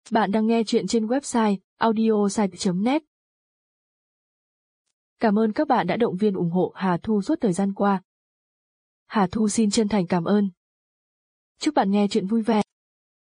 Bạn đang nghe chuyện trên website audiosite.net. Cảm ơn các bạn đã động viên ủng hộ Hà Thu suốt thời gian qua. Hà Thu xin chân thành cảm ơn. Chúc bạn nghe chuyện vui vẻ.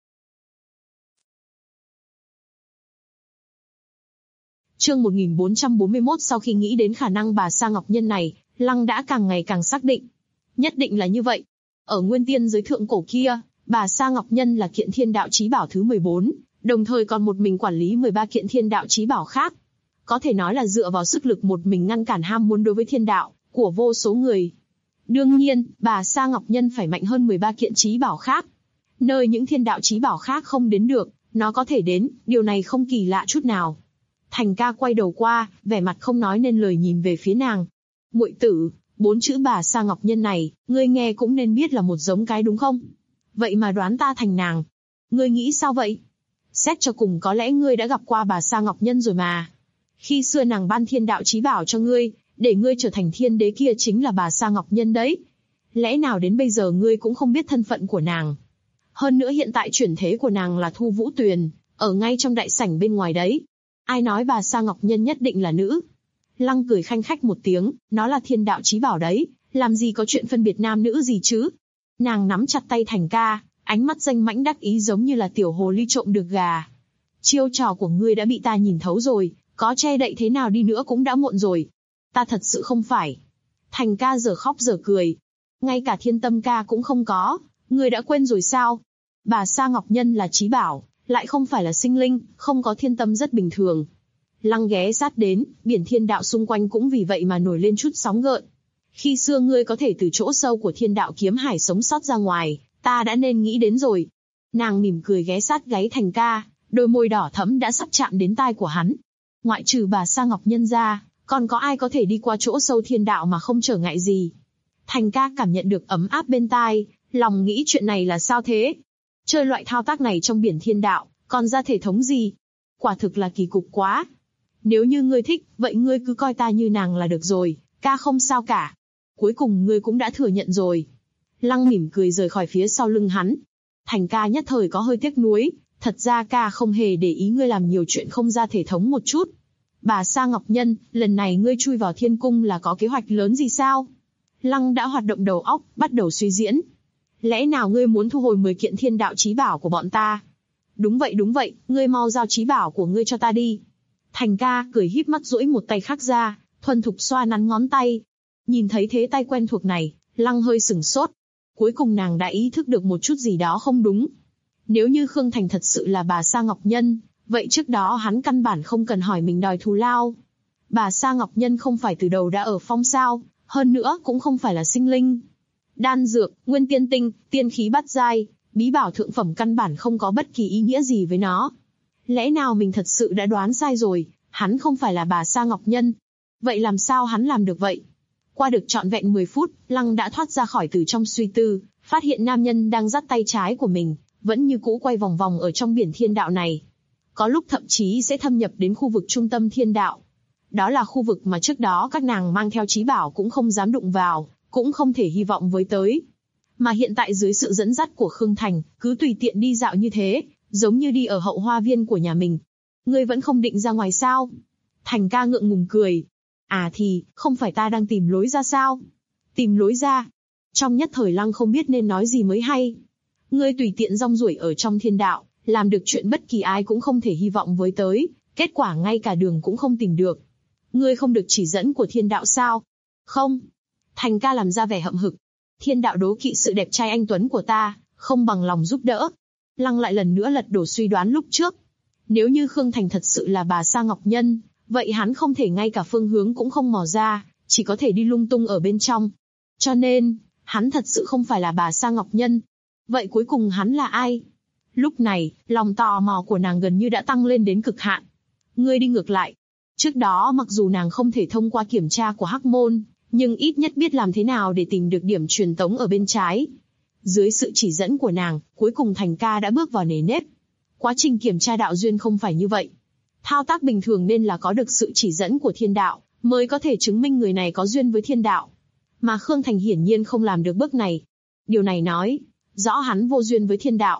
Chương 1441. Sau khi nghĩ đến khả năng bà Sa Ngọc Nhân này, Lăng đã càng ngày càng xác định. Nhất định là như vậy. Ở nguyên tiên giới thượng cổ kia, bà Sa Ngọc Nhân là kiện thiên đạo chí bảo thứ 14, đồng thời còn một mình quản lý 13 kiện thiên đạo chí bảo khác. Có thể nói là dựa vào sức lực một mình ngăn cản ham muốn đối với thiên đạo của vô số người. Đương nhiên, bà Sa Ngọc Nhân phải mạnh hơn 13 kiện chí bảo khác. Nơi những thiên đạo chí bảo khác không đến được, nó có thể đến, điều này không kỳ lạ chút nào. Thành ca quay đầu qua, vẻ mặt không nói nên lời nhìn về phía nàng. Muội tử, 4 chữ bà Sa Ngọc Nhân này, ngươi nghe cũng nên biết là một giống cái đúng không? Vậy mà đoán ta thành nàng. Ngươi nghĩ sao vậy? Xét cho cùng có lẽ ngươi đã gặp qua bà Sa Ngọc Nhân rồi mà. Khi xưa nàng ban thiên đạo chí bảo cho ngươi, để ngươi trở thành thiên đế kia chính là bà Sa Ngọc Nhân đấy. Lẽ nào đến bây giờ ngươi cũng không biết thân phận của nàng? Hơn nữa hiện tại chuyển thế của nàng là Thu Vũ Tuyền, ở ngay trong đại sảnh bên ngoài đấy. Ai nói bà Sa Ngọc Nhân nhất định là nữ? Lăng cười khanh khách một tiếng, nó là thiên đạo chí bảo đấy, làm gì có chuyện phân biệt nam nữ gì chứ? Nàng nắm chặt tay Thành ca, ánh mắt danh mãnh đắc ý giống như là tiểu hồ ly trộm được gà. Chiêu trò của ngươi đã bị ta nhìn thấu rồi, có che đậy thế nào đi nữa cũng đã muộn rồi. Ta thật sự không phải. Thành ca giờ khóc giờ cười. Ngay cả thiên tâm ca cũng không có, ngươi đã quên rồi sao? Bà Sa Ngọc Nhân là chí bảo, lại không phải là sinh linh, không có thiên tâm rất bình thường. Lăng ghé sát đến, biển thiên đạo xung quanh cũng vì vậy mà nổi lên chút sóng gợn. Khi xưa ngươi có thể từ chỗ sâu của thiên đạo kiếm hải sống sót ra ngoài, ta đã nên nghĩ đến rồi. Nàng mỉm cười ghé sát gáy Thành ca, đôi môi đỏ thẫm đã sắp chạm đến tai của hắn. Ngoại trừ bà Sa Ngọc Nhân ra, còn có ai có thể đi qua chỗ sâu thiên đạo mà không trở ngại gì? Thành ca cảm nhận được ấm áp bên tai, lòng nghĩ chuyện này là sao thế? Chơi loại thao tác này trong biển thiên đạo, còn ra thể thống gì? Quả thực là kỳ cục quá. Nếu như ngươi thích, vậy ngươi cứ coi ta như nàng là được rồi, ca không sao cả. Cuối cùng ngươi cũng đã thừa nhận rồi. Lăng mỉm cười rời khỏi phía sau lưng hắn. Thành ca nhất thời có hơi tiếc nuối, thật ra ca không hề để ý ngươi làm nhiều chuyện không ra thể thống một chút. Bà Sa Ngọc Nhân, lần này ngươi chui vào thiên cung là có kế hoạch lớn gì sao? Lăng đã hoạt động đầu óc, bắt đầu suy diễn. Lẽ nào ngươi muốn thu hồi 10 kiện thiên đạo chí bảo của bọn ta? Đúng vậy, ngươi mau giao chí bảo của ngươi cho ta đi. Thành ca cười híp mắt duỗi một tay khác ra, thuần thục xoa nắn ngón tay. Nhìn thấy thế tay quen thuộc này, Lăng hơi sửng sốt. Cuối cùng nàng đã ý thức được một chút gì đó không đúng. Nếu như Khương Thành thật sự là bà Sa Ngọc Nhân, vậy trước đó hắn căn bản không cần hỏi mình đòi thù lao. Bà Sa Ngọc Nhân không phải từ đầu đã ở phong sao, hơn nữa cũng không phải là sinh linh. Đan dược, nguyên tiên tinh, tiên khí bát giai, bí bảo thượng phẩm căn bản không có bất kỳ ý nghĩa gì với nó. Lẽ nào mình thật sự đã đoán sai rồi, hắn không phải là bà Sa Ngọc Nhân? Vậy làm sao hắn làm được vậy? Qua được trọn vẹn 10 phút, Lăng đã thoát ra khỏi từ trong suy tư, phát hiện nam nhân đang dắt tay trái của mình, vẫn như cũ quay vòng vòng ở trong biển thiên đạo này. Có lúc thậm chí sẽ thâm nhập đến khu vực trung tâm thiên đạo. Đó là khu vực mà trước đó các nàng mang theo chí bảo cũng không dám đụng vào, cũng không thể hy vọng với tới. Mà hiện tại dưới sự dẫn dắt của Khương Thành, cứ tùy tiện đi dạo như thế, giống như đi ở hậu hoa viên của nhà mình. Ngươi vẫn không định ra ngoài sao? Thành ca ngượng ngùng cười. À thì, không phải ta đang tìm lối ra sao? Tìm lối ra? Trong nhất thời Lăng không biết nên nói gì mới hay. Ngươi tùy tiện rong ruổi ở trong thiên đạo, làm được chuyện bất kỳ ai cũng không thể hy vọng với tới, kết quả ngay cả đường cũng không tìm được. Ngươi không được chỉ dẫn của thiên đạo sao? Không. Thành ca làm ra vẻ hậm hực. Thiên đạo đố kỵ sự đẹp trai anh tuấn của ta, không bằng lòng giúp đỡ. Lăng lại lần nữa lật đổ suy đoán lúc trước. Nếu như Khương Thành thật sự là bà Sa Ngọc Nhân, vậy hắn không thể ngay cả phương hướng cũng không mò ra, chỉ có thể đi lung tung ở bên trong. Cho nên, hắn thật sự không phải là bà Sa Ngọc Nhân. Vậy cuối cùng hắn là ai? Lúc này, lòng tò mò của nàng gần như đã tăng lên đến cực hạn. Ngươi đi ngược lại. Trước đó mặc dù nàng không thể thông qua kiểm tra của Hắc Môn, nhưng ít nhất biết làm thế nào để tìm được điểm truyền tống ở bên trái. Dưới sự chỉ dẫn của nàng, cuối cùng Thành ca đã bước vào nề nếp. Quá trình kiểm tra đạo duyên không phải như vậy. Thao tác bình thường nên là có được sự chỉ dẫn của thiên đạo, mới có thể chứng minh người này có duyên với thiên đạo. Mà Khương Thành hiển nhiên không làm được bước này. Điều này nói, rõ hắn vô duyên với thiên đạo.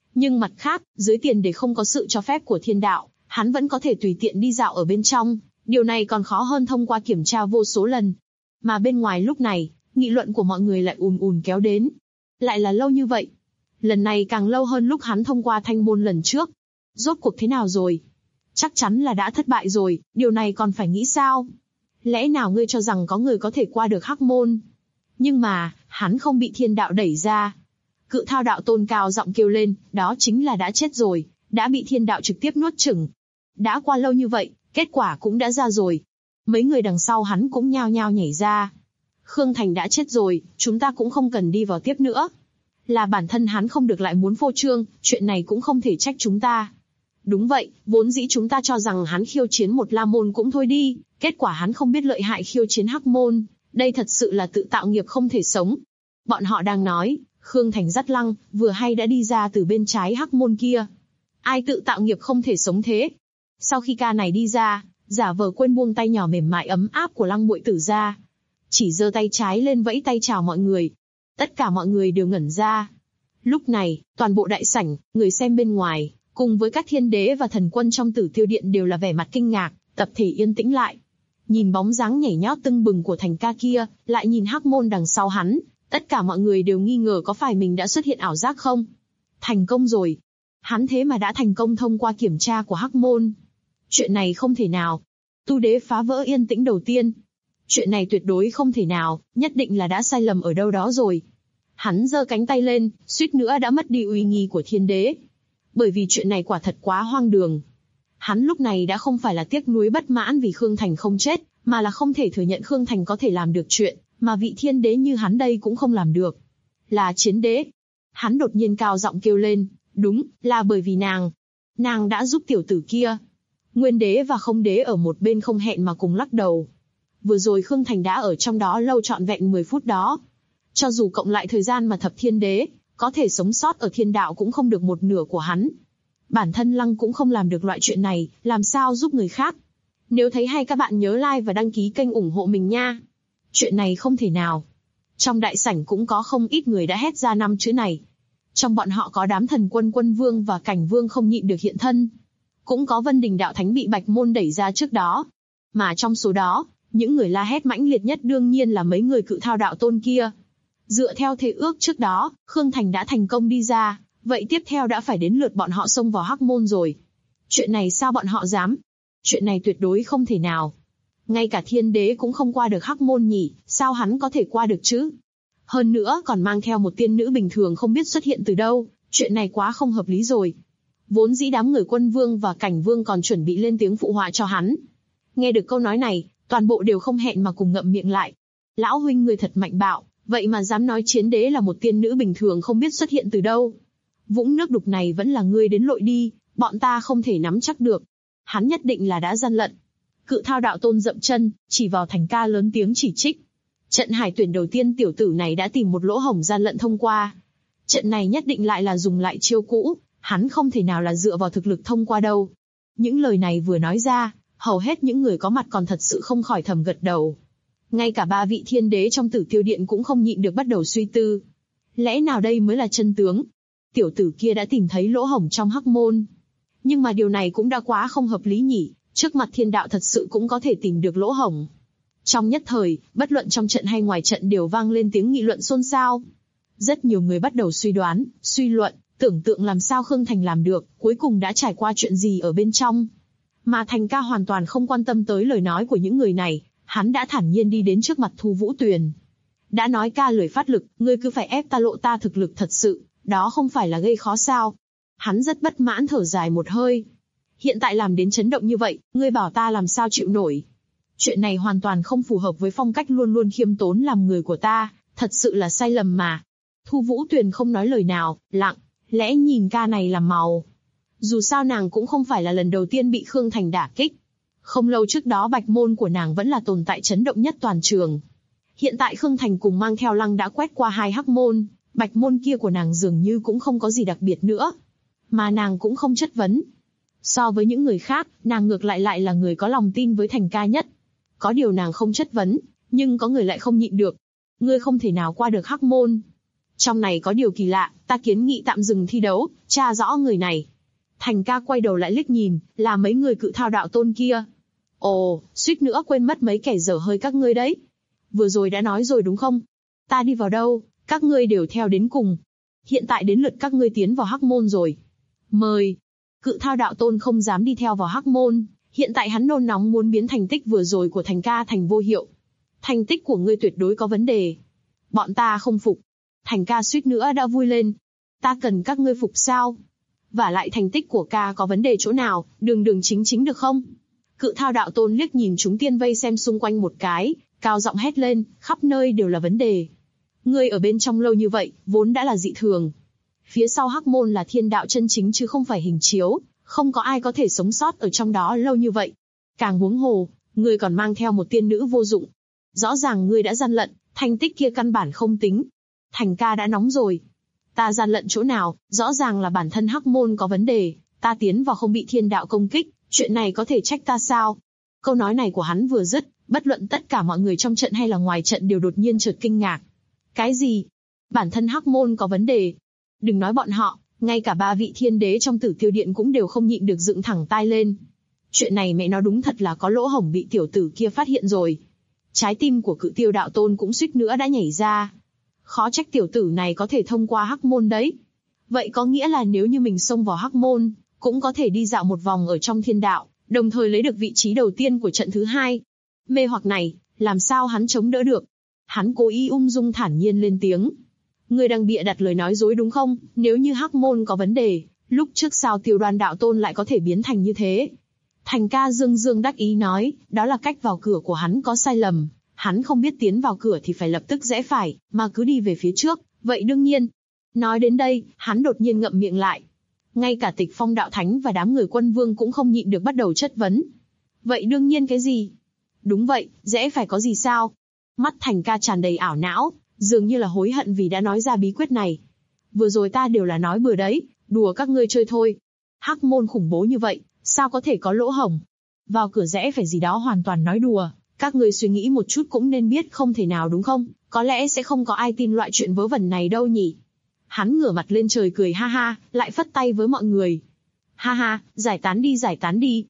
Nhưng mặt khác, dưới tiền để không có sự cho phép của thiên đạo, hắn vẫn có thể tùy tiện đi dạo ở bên trong, điều này còn khó hơn thông qua kiểm tra vô số lần. Mà bên ngoài lúc này, nghị luận của mọi người lại ùn ùn kéo đến. Lại là lâu như vậy. Lần này càng lâu hơn lúc hắn thông qua thanh môn lần trước. Rốt cuộc thế nào rồi? Chắc chắn là đã thất bại rồi, điều này còn phải nghĩ sao? Lẽ nào ngươi cho rằng có người có thể qua được hắc môn? Nhưng mà, hắn không bị thiên đạo đẩy ra. Cự Thao đạo tôn cao giọng kêu lên, đó chính là đã chết rồi, đã bị thiên đạo trực tiếp nuốt chửng. Đã qua lâu như vậy, kết quả cũng đã ra rồi. Mấy người đằng sau hắn cũng nhao nhao nhảy ra. Khương Thành đã chết rồi, chúng ta cũng không cần đi vào tiếp nữa. Là bản thân hắn không được lại muốn phô trương, chuyện này cũng không thể trách chúng ta. Đúng vậy, vốn dĩ chúng ta cho rằng hắn khiêu chiến một la môn cũng thôi đi, kết quả hắn không biết lợi hại khiêu chiến hắc môn, đây thật sự là tự tạo nghiệp không thể sống. Bọn họ đang nói, Khương Thành dắt Lăng, vừa hay đã đi ra từ bên trái hắc môn kia. Ai tự tạo nghiệp không thể sống thế? Sau khi ca này đi ra, giả vờ quên buông tay nhỏ mềm mại ấm áp của Lăng muội tử ra. Chỉ giơ tay trái lên vẫy tay chào mọi người. Tất cả mọi người đều ngẩn ra. Lúc này, toàn bộ đại sảnh, người xem bên ngoài, cùng với các thiên đế và thần quân trong Tử Tiêu Điện đều là vẻ mặt kinh ngạc, tập thể yên tĩnh lại. Nhìn bóng dáng nhảy nhót tưng bừng của Thành ca kia, lại nhìn hắc môn đằng sau hắn, tất cả mọi người đều nghi ngờ có phải mình đã xuất hiện ảo giác không? Thành công rồi. Hắn thế mà đã thành công thông qua kiểm tra của hắc môn. Chuyện này không thể nào. Tu đế phá vỡ yên tĩnh đầu tiên. Chuyện này tuyệt đối không thể nào, nhất định là đã sai lầm ở đâu đó rồi. Hắn giơ cánh tay lên, suýt nữa đã mất đi uy nghi của thiên đế. Bởi vì chuyện này quả thật quá hoang đường. Hắn lúc này đã không phải là tiếc nuối bất mãn vì Khương Thành không chết, mà là không thể thừa nhận Khương Thành có thể làm được chuyện, mà vị thiên đế như hắn đây cũng không làm được. Là chiến đế. Hắn đột nhiên cao giọng kêu lên, đúng, là bởi vì nàng. Nàng đã giúp tiểu tử kia. Nguyên đế và không đế ở một bên không hẹn mà cùng lắc đầu. Vừa rồi Khương Thành đã ở trong đó lâu trọn vẹn 10 phút đó. Cho dù cộng lại thời gian mà thập thiên đế, có thể sống sót ở thiên đạo cũng không được một nửa của hắn. Bản thân Lăng cũng không làm được loại chuyện này, làm sao giúp người khác. Nếu thấy hay các bạn nhớ like và đăng ký kênh ủng hộ mình nha. Chuyện này không thể nào. Trong đại sảnh cũng có không ít người đã hét ra 5 chữ này. Trong bọn họ có đám thần quân quân vương và cảnh vương không nhịn được hiện thân. Cũng có Vân Đình đạo thánh bị Bạch Môn đẩy ra trước đó. Mà trong số đó, những người la hét mãnh liệt nhất đương nhiên là mấy người Cự Thao đạo tôn kia. Dựa theo thề ước trước đó, Khương Thành đã thành công đi ra, vậy tiếp theo đã phải đến lượt bọn họ xông vào hắc môn rồi. Chuyện này sao bọn họ dám? Chuyện này tuyệt đối không thể nào. Ngay cả thiên đế cũng không qua được hắc môn nhỉ, sao hắn có thể qua được chứ? Hơn nữa còn mang theo một tiên nữ bình thường không biết xuất hiện từ đâu, chuyện này quá không hợp lý rồi. Vốn dĩ đám người quân vương và cảnh vương còn chuẩn bị lên tiếng phụ họa cho hắn. Nghe được câu nói này, toàn bộ đều không hẹn mà cùng ngậm miệng lại. Lão huynh người thật mạnh bạo, vậy mà dám nói chiến đế là một tiên nữ bình thường không biết xuất hiện từ đâu. Vũng nước đục này vẫn là ngươi đến lội đi, bọn ta không thể nắm chắc được. Hắn nhất định là đã gian lận. Cự Thao đạo tôn dậm chân, chỉ vào Thành ca lớn tiếng chỉ trích. Trận hải tuyển đầu tiên tiểu tử này đã tìm một lỗ hổng gian lận thông qua. Trận này nhất định lại là dùng lại chiêu cũ, hắn không thể nào là dựa vào thực lực thông qua đâu. Những lời này vừa nói ra, hầu hết những người có mặt còn thật sự không khỏi thầm gật đầu. Ngay cả 3 vị thiên đế trong Tử Tiêu Điện cũng không nhịn được bắt đầu suy tư. Lẽ nào đây mới là chân tướng? Tiểu tử kia đã tìm thấy lỗ hổng trong hắc môn. Nhưng mà điều này cũng đã quá không hợp lý nhỉ, trước mặt thiên đạo thật sự cũng có thể tìm được lỗ hổng. Trong nhất thời, bất luận trong trận hay ngoài trận đều vang lên tiếng nghị luận xôn xao. Rất nhiều người bắt đầu suy đoán, suy luận, tưởng tượng làm sao Khương Thành làm được, cuối cùng đã trải qua chuyện gì ở bên trong. Mà Thành ca hoàn toàn không quan tâm tới lời nói của những người này, hắn đã thản nhiên đi đến trước mặt Thu Vũ Tuyền. Đã nói ca lời phát lực, ngươi cứ phải ép ta lộ ta thực lực thật sự, đó không phải là gây khó sao. Hắn rất bất mãn thở dài một hơi. Hiện tại làm đến chấn động như vậy, ngươi bảo ta làm sao chịu nổi. Chuyện này hoàn toàn không phù hợp với phong cách luôn luôn khiêm tốn làm người của ta, thật sự là sai lầm mà. Thu Vũ Tuyền không nói lời nào, lặng, lẽ nhìn ca này làm màu. Dù sao nàng cũng không phải là lần đầu tiên bị Khương Thành đả kích. Không lâu trước đó Bạch Môn của nàng vẫn là tồn tại chấn động nhất toàn trường. Hiện tại Khương Thành cùng mang theo Lăng đã quét qua 2 hắc môn, Bạch Môn kia của nàng dường như cũng không có gì đặc biệt nữa. Mà nàng cũng không chất vấn. So với những người khác, nàng ngược lại là người có lòng tin với Thành ca nhất. Có điều nàng không chất vấn, nhưng có người lại không nhịn được. Ngươi không thể nào qua được hắc môn. Trong này có điều kỳ lạ, ta kiến nghị tạm dừng thi đấu, tra rõ người này. Thành ca quay đầu lại liếc nhìn, là mấy người Cự Thao đạo tôn kia. Ồ, suýt nữa quên mất mấy kẻ dở hơi các ngươi đấy. Vừa rồi đã nói rồi đúng không? Ta đi vào đâu, các ngươi đều theo đến cùng. Hiện tại đến lượt các ngươi tiến vào Hắc Môn rồi. Mời. Cự Thao đạo tôn không dám đi theo vào Hắc Môn, hiện tại hắn nôn nóng muốn biến thành tích vừa rồi của Thành ca thành vô hiệu. Thành tích của ngươi tuyệt đối có vấn đề. Bọn ta không phục. Thành ca suýt nữa đã vui lên. Ta cần các ngươi phục sao? Vả lại thành tích của ca có vấn đề chỗ nào, đường đường chính chính được không? Cự Thao đạo tôn liếc nhìn chúng tiên vây xem xung quanh một cái, cao giọng hét lên, khắp nơi đều là vấn đề. Ngươi ở bên trong lâu như vậy, vốn đã là dị thường. Phía sau Hắc Môn là thiên đạo chân chính chứ không phải hình chiếu, không có ai có thể sống sót ở trong đó lâu như vậy. Càng huống hồ, ngươi còn mang theo một tiên nữ vô dụng. Rõ ràng ngươi đã gian lận, thành tích kia căn bản không tính. Thành ca đã nóng rồi. Ta gian lận chỗ nào, rõ ràng là bản thân Hắc Môn có vấn đề, ta tiến vào không bị thiên đạo công kích, chuyện này có thể trách ta sao? Câu nói này của hắn vừa dứt, bất luận tất cả mọi người trong trận hay là ngoài trận đều đột nhiên chợt kinh ngạc. Cái gì? Bản thân Hắc Môn có vấn đề? Đừng nói bọn họ, ngay cả 3 vị thiên đế trong Tử Tiêu Điện cũng đều không nhịn được dựng thẳng tai lên. Chuyện này mẹ nó đúng thật là có lỗ hổng bị tiểu tử kia phát hiện rồi. Trái tim của Cự Tiêu đạo tôn cũng suýt nữa đã nhảy ra. Khó trách tiểu tử này có thể thông qua Hắc Môn đấy. Vậy có nghĩa là nếu như mình xông vào Hắc Môn, cũng có thể đi dạo một vòng ở trong thiên đạo, đồng thời lấy được vị trí đầu tiên của trận thứ 2. Mê hoặc này, làm sao hắn chống đỡ được? Hắn cố ý ung dung thản nhiên lên tiếng. Ngươi đang bịa đặt lời nói dối đúng không? Nếu như Hắc Môn có vấn đề, lúc trước sao Tiêu Đoan đạo tôn lại có thể biến thành như thế? Thành ca dương dương đắc ý nói, đó là cách vào cửa của hắn có sai lầm. Hắn không biết tiến vào cửa thì phải lập tức rẽ phải, mà cứ đi về phía trước, vậy đương nhiên. Nói đến đây, hắn đột nhiên ngậm miệng lại. Ngay cả Tịch Phong đạo thánh và đám người Quân Vương cũng không nhịn được bắt đầu chất vấn. Vậy đương nhiên cái gì? Đúng vậy, rẽ phải có gì sao? Mắt Thành ca tràn đầy ảo não, dường như là hối hận vì đã nói ra bí quyết này. Vừa rồi ta đều là nói bừa đấy, đùa các ngươi chơi thôi. Hắc Môn khủng bố như vậy, sao có thể có lỗ hổng? Vào cửa rẽ phải gì đó hoàn toàn nói đùa. Các ngươi suy nghĩ một chút cũng nên biết không thể nào đúng không? Có lẽ sẽ không có ai tin loại chuyện vớ vẩn này đâu nhỉ? Hắn ngửa mặt lên trời cười ha ha, lại phất tay với mọi người. Ha ha, giải tán đi giải tán đi.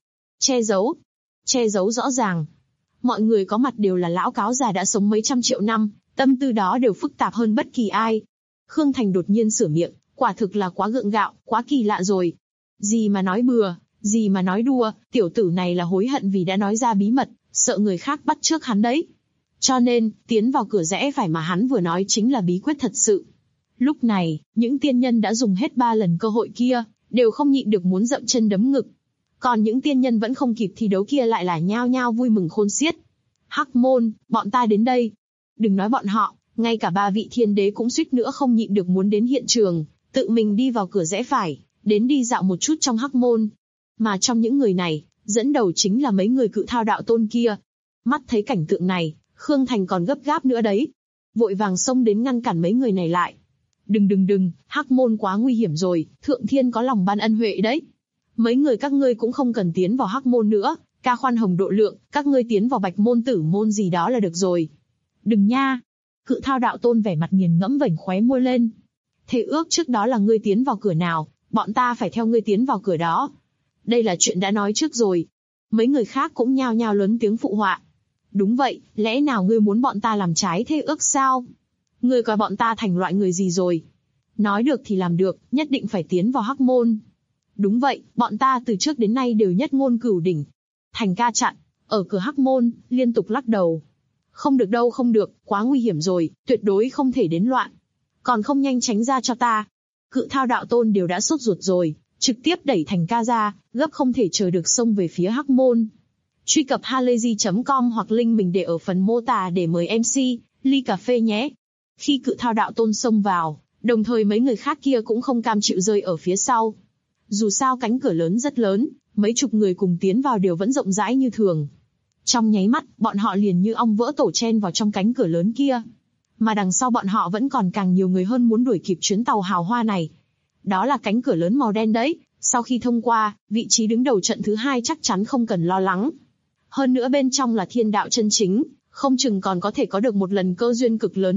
Che giấu rõ ràng. Mọi người có mặt đều là lão cáo già đã sống mấy trăm triệu năm, tâm tư đó đều phức tạp hơn bất kỳ ai. Khương Thành đột nhiên sửa miệng, quả thực là quá gượng gạo, quá kỳ lạ rồi. Gì mà nói bừa, gì mà nói đùa, tiểu tử này là hối hận vì đã nói ra bí mật, sợ người khác bắt chước hắn đấy. Cho nên, tiến vào cửa rẽ phải mà hắn vừa nói chính là bí quyết thật sự. Lúc này, những tiên nhân đã dùng hết 3 lần cơ hội kia, đều không nhịn được muốn dậm chân đấm ngực. Còn những tiên nhân vẫn không kịp thi đấu kia lại là nhao nhao vui mừng khôn xiết. Hắc Môn, bọn ta đến đây. Đừng nói bọn họ, ngay cả 3 vị thiên đế cũng suýt nữa không nhịn được muốn đến hiện trường, tự mình đi vào cửa rẽ phải, đến đi dạo một chút trong Hắc Môn. Mà trong những người này, dẫn đầu chính là mấy người Cự Thao đạo tôn kia. Mắt thấy cảnh tượng này, Khương Thành còn gấp gáp nữa đấy. Vội vàng xông đến ngăn cản mấy người này lại. Đừng, Hắc Môn quá nguy hiểm rồi, Thượng Thiên có lòng ban ân huệ đấy. Mấy người các ngươi cũng không cần tiến vào Hắc Môn nữa, ca khoan hồng độ lượng, các ngươi tiến vào Bạch Môn Tử Môn gì đó là được rồi. Đừng nha. Cự Thao đạo tôn vẻ mặt nghiền ngẫm vểnh khóe môi lên. Thế ước trước đó là ngươi tiến vào cửa nào, bọn ta phải theo ngươi tiến vào cửa đó. Đây là chuyện đã nói trước rồi. Mấy người khác cũng nhao nhao lớn tiếng phụ họa. Đúng vậy, lẽ nào ngươi muốn bọn ta làm trái thế ước sao? Ngươi coi bọn ta thành loại người gì rồi? Nói được thì làm được, nhất định phải tiến vào Hắc Môn. Đúng vậy, bọn ta từ trước đến nay đều nhất ngôn cửu đỉnh. Thành ca chặn, ở cửa Hắc Môn, liên tục lắc đầu. Không được đâu không được, quá nguy hiểm rồi, tuyệt đối không thể đến loạn. Còn không nhanh tránh ra cho ta. Cự Thao đạo tôn đều đã sốt ruột rồi, trực tiếp đẩy Thành ca ra, gấp không thể chờ được xông về phía Hắc Môn. Truy cập halayzi.com hoặc link mình để ở phần mô tả để mời MC, ly cà phê nhé. Khi Cự Thao đạo tôn xông vào, đồng thời mấy người khác kia cũng không cam chịu rơi ở phía sau. Dù sao cánh cửa lớn rất lớn, mấy chục người cùng tiến vào đều vẫn rộng rãi như thường. Trong nháy mắt, bọn họ liền như ong vỡ tổ chen vào trong cánh cửa lớn kia. Mà đằng sau bọn họ vẫn còn càng nhiều người hơn muốn đuổi kịp chuyến tàu hào hoa này. Đó là cánh cửa lớn màu đen đấy, sau khi thông qua, vị trí đứng đầu trận thứ 2 chắc chắn không cần lo lắng. Hơn nữa bên trong là thiên đạo chân chính, không chừng còn có thể có được một lần cơ duyên cực lớn đấy,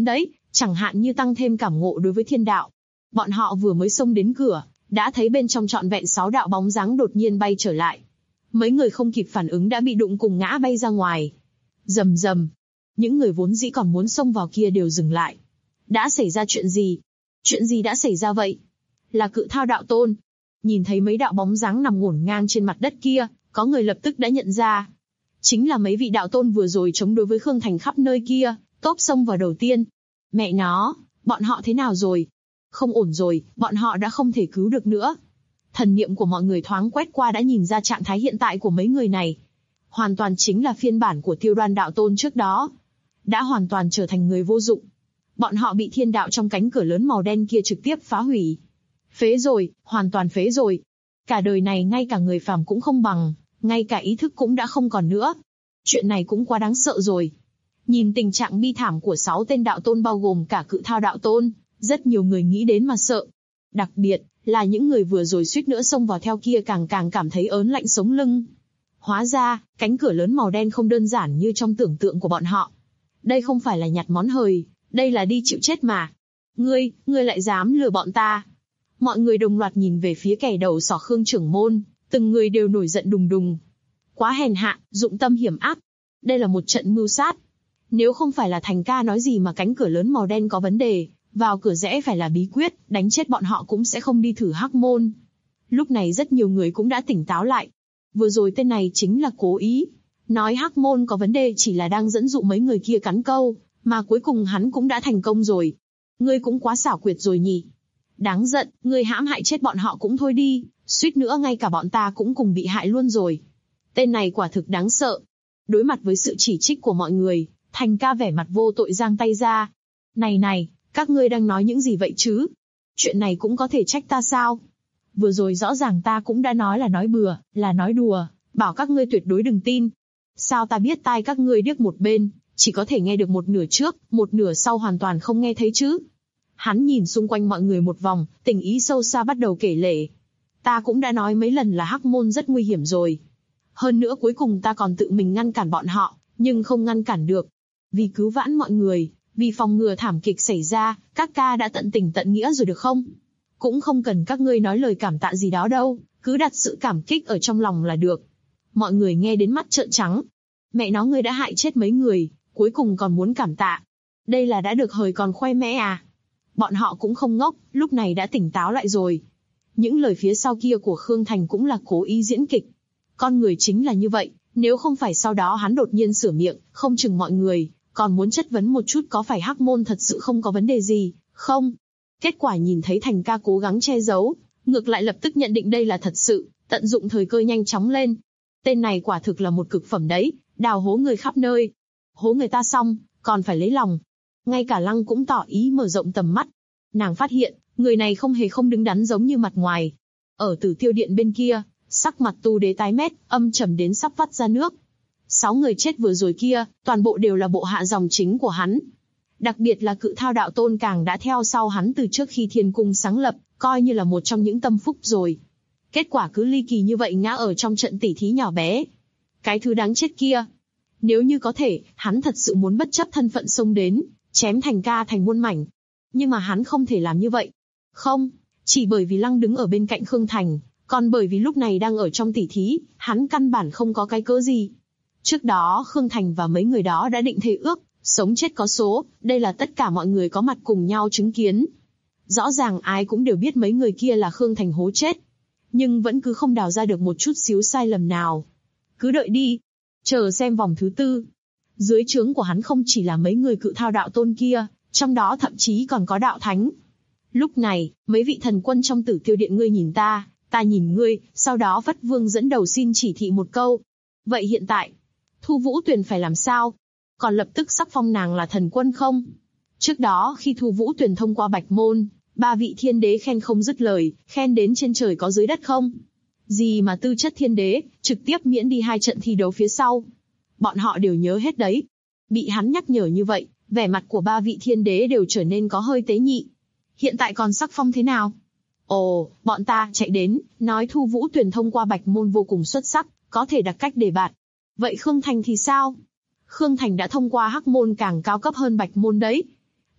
Chẳng hạn như tăng thêm cảm ngộ đối với thiên đạo. Bọn họ vừa mới xông đến cửa, đã thấy bên trong trọn vẹn 6 đạo bóng dáng đột nhiên bay trở lại. Mấy người không kịp phản ứng đã bị đụng cùng ngã bay ra ngoài. Rầm rầm. Những người vốn dĩ còn muốn xông vào kia đều dừng lại. Đã xảy ra chuyện gì? Chuyện gì đã xảy ra vậy? Là Cự Thao đạo tôn. Nhìn thấy mấy đạo bóng dáng nằm ngổn ngang trên mặt đất kia, có người lập tức đã nhận ra. Chính là mấy vị đạo tôn vừa rồi chống đối với Khương Thành khắp nơi kia, tốp xông vào đầu tiên. Mẹ nó, bọn họ thế nào rồi? Không ổn rồi, bọn họ đã không thể cứu được nữa. Thần niệm của mọi người thoáng quét qua đã nhìn ra trạng thái hiện tại của mấy người này. Hoàn toàn chính là phiên bản của Tiêu Đoan đạo tôn trước đó. Đã hoàn toàn trở thành người vô dụng. Bọn họ bị thiên đạo trong cánh cửa lớn màu đen kia trực tiếp phá hủy. Phế rồi, hoàn toàn phế rồi. Cả đời này ngay cả người phàm cũng không bằng, ngay cả ý thức cũng đã không còn nữa. Chuyện này cũng quá đáng sợ rồi. Nhìn tình trạng bi thảm của 6 tên đạo tôn bao gồm cả Cự Thao đạo tôn, rất nhiều người nghĩ đến mà sợ. Đặc biệt là những người vừa rồi suýt nữa xông vào theo kia càng cảm thấy ớn lạnh sống lưng. Hóa ra, cánh cửa lớn màu đen không đơn giản như trong tưởng tượng của bọn họ. Đây không phải là nhặt món hời, đây là đi chịu chết mà. Ngươi lại dám lừa bọn ta. Mọi người đồng loạt nhìn về phía kẻ đầu sỏ Khương trưởng môn, từng người đều nổi giận đùng đùng. Quá hèn hạ, dụng tâm hiểm ác. Đây là một trận mưu sát. Nếu không phải là Thành ca nói gì mà cánh cửa lớn màu đen có vấn đề, vào cửa rẽ phải là bí quyết, đánh chết bọn họ cũng sẽ không đi thử Hắc Môn. Lúc này rất nhiều người cũng đã tỉnh táo lại. Vừa rồi tên này chính là cố ý. Nói Hắc Môn có vấn đề chỉ là đang dẫn dụ mấy người kia cắn câu, mà cuối cùng hắn cũng đã thành công rồi. Ngươi cũng quá xảo quyệt rồi nhỉ. Đáng giận, ngươi hãm hại chết bọn họ cũng thôi đi, suýt nữa ngay cả bọn ta cũng cùng bị hại luôn rồi. Tên này quả thực đáng sợ. Đối mặt với sự chỉ trích của mọi người, Thành ca vẻ mặt vô tội giang tay ra. Này, các ngươi đang nói những gì vậy chứ? Chuyện này cũng có thể trách ta sao? Vừa rồi rõ ràng ta cũng đã nói là nói bừa, là nói đùa, bảo các ngươi tuyệt đối đừng tin. Sao ta biết tai các ngươi điếc một bên, chỉ có thể nghe được một nửa trước, một nửa sau hoàn toàn không nghe thấy chứ? Hắn nhìn xung quanh mọi người một vòng, tình ý sâu xa bắt đầu kể lể. Ta cũng đã nói mấy lần là Hắc Môn rất nguy hiểm rồi. Hơn nữa cuối cùng ta còn tự mình ngăn cản bọn họ, nhưng không ngăn cản được. Vì cứu vãn mọi người, vì phòng ngừa thảm kịch xảy ra, các ca đã tận tình tận nghĩa rồi được không? Cũng không cần các ngươi nói lời cảm tạ gì đó đâu, cứ đặt sự cảm kích ở trong lòng là được. Mọi người nghe đến mắt trợn trắng. Mẹ nó, ngươi đã hại chết mấy người, cuối cùng còn muốn cảm tạ. Đây là đã được hời còn khoe mẽ à? Bọn họ cũng không ngốc, lúc này đã tỉnh táo lại rồi. Những lời phía sau kia của Khương Thành cũng là cố ý diễn kịch. Con người chính là như vậy, nếu không phải sau đó hắn đột nhiên sửa miệng, không chừng mọi người còn muốn chất vấn một chút có phải Hắc Môn thật sự không có vấn đề gì, không? Kết quả nhìn thấy Thành ca cố gắng che giấu, ngược lại lập tức nhận định đây là thật sự, tận dụng thời cơ nhanh chóng lên. Tên này quả thực là một cực phẩm đấy, đào hố người khắp nơi. Hố người ta xong, còn phải lấy lòng. Ngay cả Lăng cũng tỏ ý mở rộng tầm mắt. Nàng phát hiện, người này không hề không đứng đắn giống như mặt ngoài. Ở Tử Tiêu Điện bên kia, sắc mặt Tu Đế tái mét, âm trầm đến sắp vắt ra nước. 6 người chết vừa rồi kia, toàn bộ đều là bộ hạ dòng chính của hắn. Đặc biệt là Cự Thao đạo tôn càng đã theo sau hắn từ trước khi Thiên Cung sáng lập, coi như là một trong những tâm phúc rồi. Kết quả cứ ly kỳ như vậy ngã ở trong trận tỉ thí nhỏ bé. Cái thứ đáng chết kia. Nếu như có thể, hắn thật sự muốn bất chấp thân phận xông đến, chém Thành ca thành muôn mảnh. Nhưng mà hắn không thể làm như vậy. Không, chỉ bởi vì Lăng đứng ở bên cạnh Khương Thành, còn bởi vì lúc này đang ở trong tỉ thí, hắn căn bản không có cái cớ gì. Trước đó Khương Thành và mấy người đó đã định thề ước, sống chết có số, đây là tất cả mọi người có mặt cùng nhau chứng kiến. Rõ ràng ai cũng đều biết mấy người kia là Khương Thành hố chết. Nhưng vẫn cứ không đào ra được một chút xíu sai lầm nào. Cứ đợi đi, chờ xem vòng thứ 4. Dưới trướng của hắn không chỉ là mấy người Cự Thao đạo tôn kia, trong đó thậm chí còn có đạo thánh. Lúc này, mấy vị thần quân trong Tử Tiêu Điện ngươi nhìn ta nhìn ngươi, sau đó Phất Vương dẫn đầu xin chỉ thị một câu. Vậy hiện tại, Thu Vũ Tuyền phải làm sao? Còn lập tức sắc phong nàng là thần quân không? Trước đó khi Thu Vũ Tuyền thông qua Bạch Môn, 3 vị thiên đế khen không dứt lời, khen đến trên trời có dưới đất không? Gì mà tư chất thiên đế, trực tiếp miễn đi 2 trận thi đấu phía sau. Bọn họ đều nhớ hết đấy. Bị hắn nhắc nhở như vậy, vẻ mặt của 3 vị thiên đế đều trở nên có hơi tế nhị. Hiện tại còn sắc phong thế nào? Ồ, bọn ta chạy đến, nói Thu Vũ Tuyền thông qua Bạch Môn vô cùng xuất sắc, có thể đặt cách đề bạt. Vậy Khương Thành thì sao? Khương Thành đã thông qua Hắc Môn càng cao cấp hơn Bạch Môn đấy.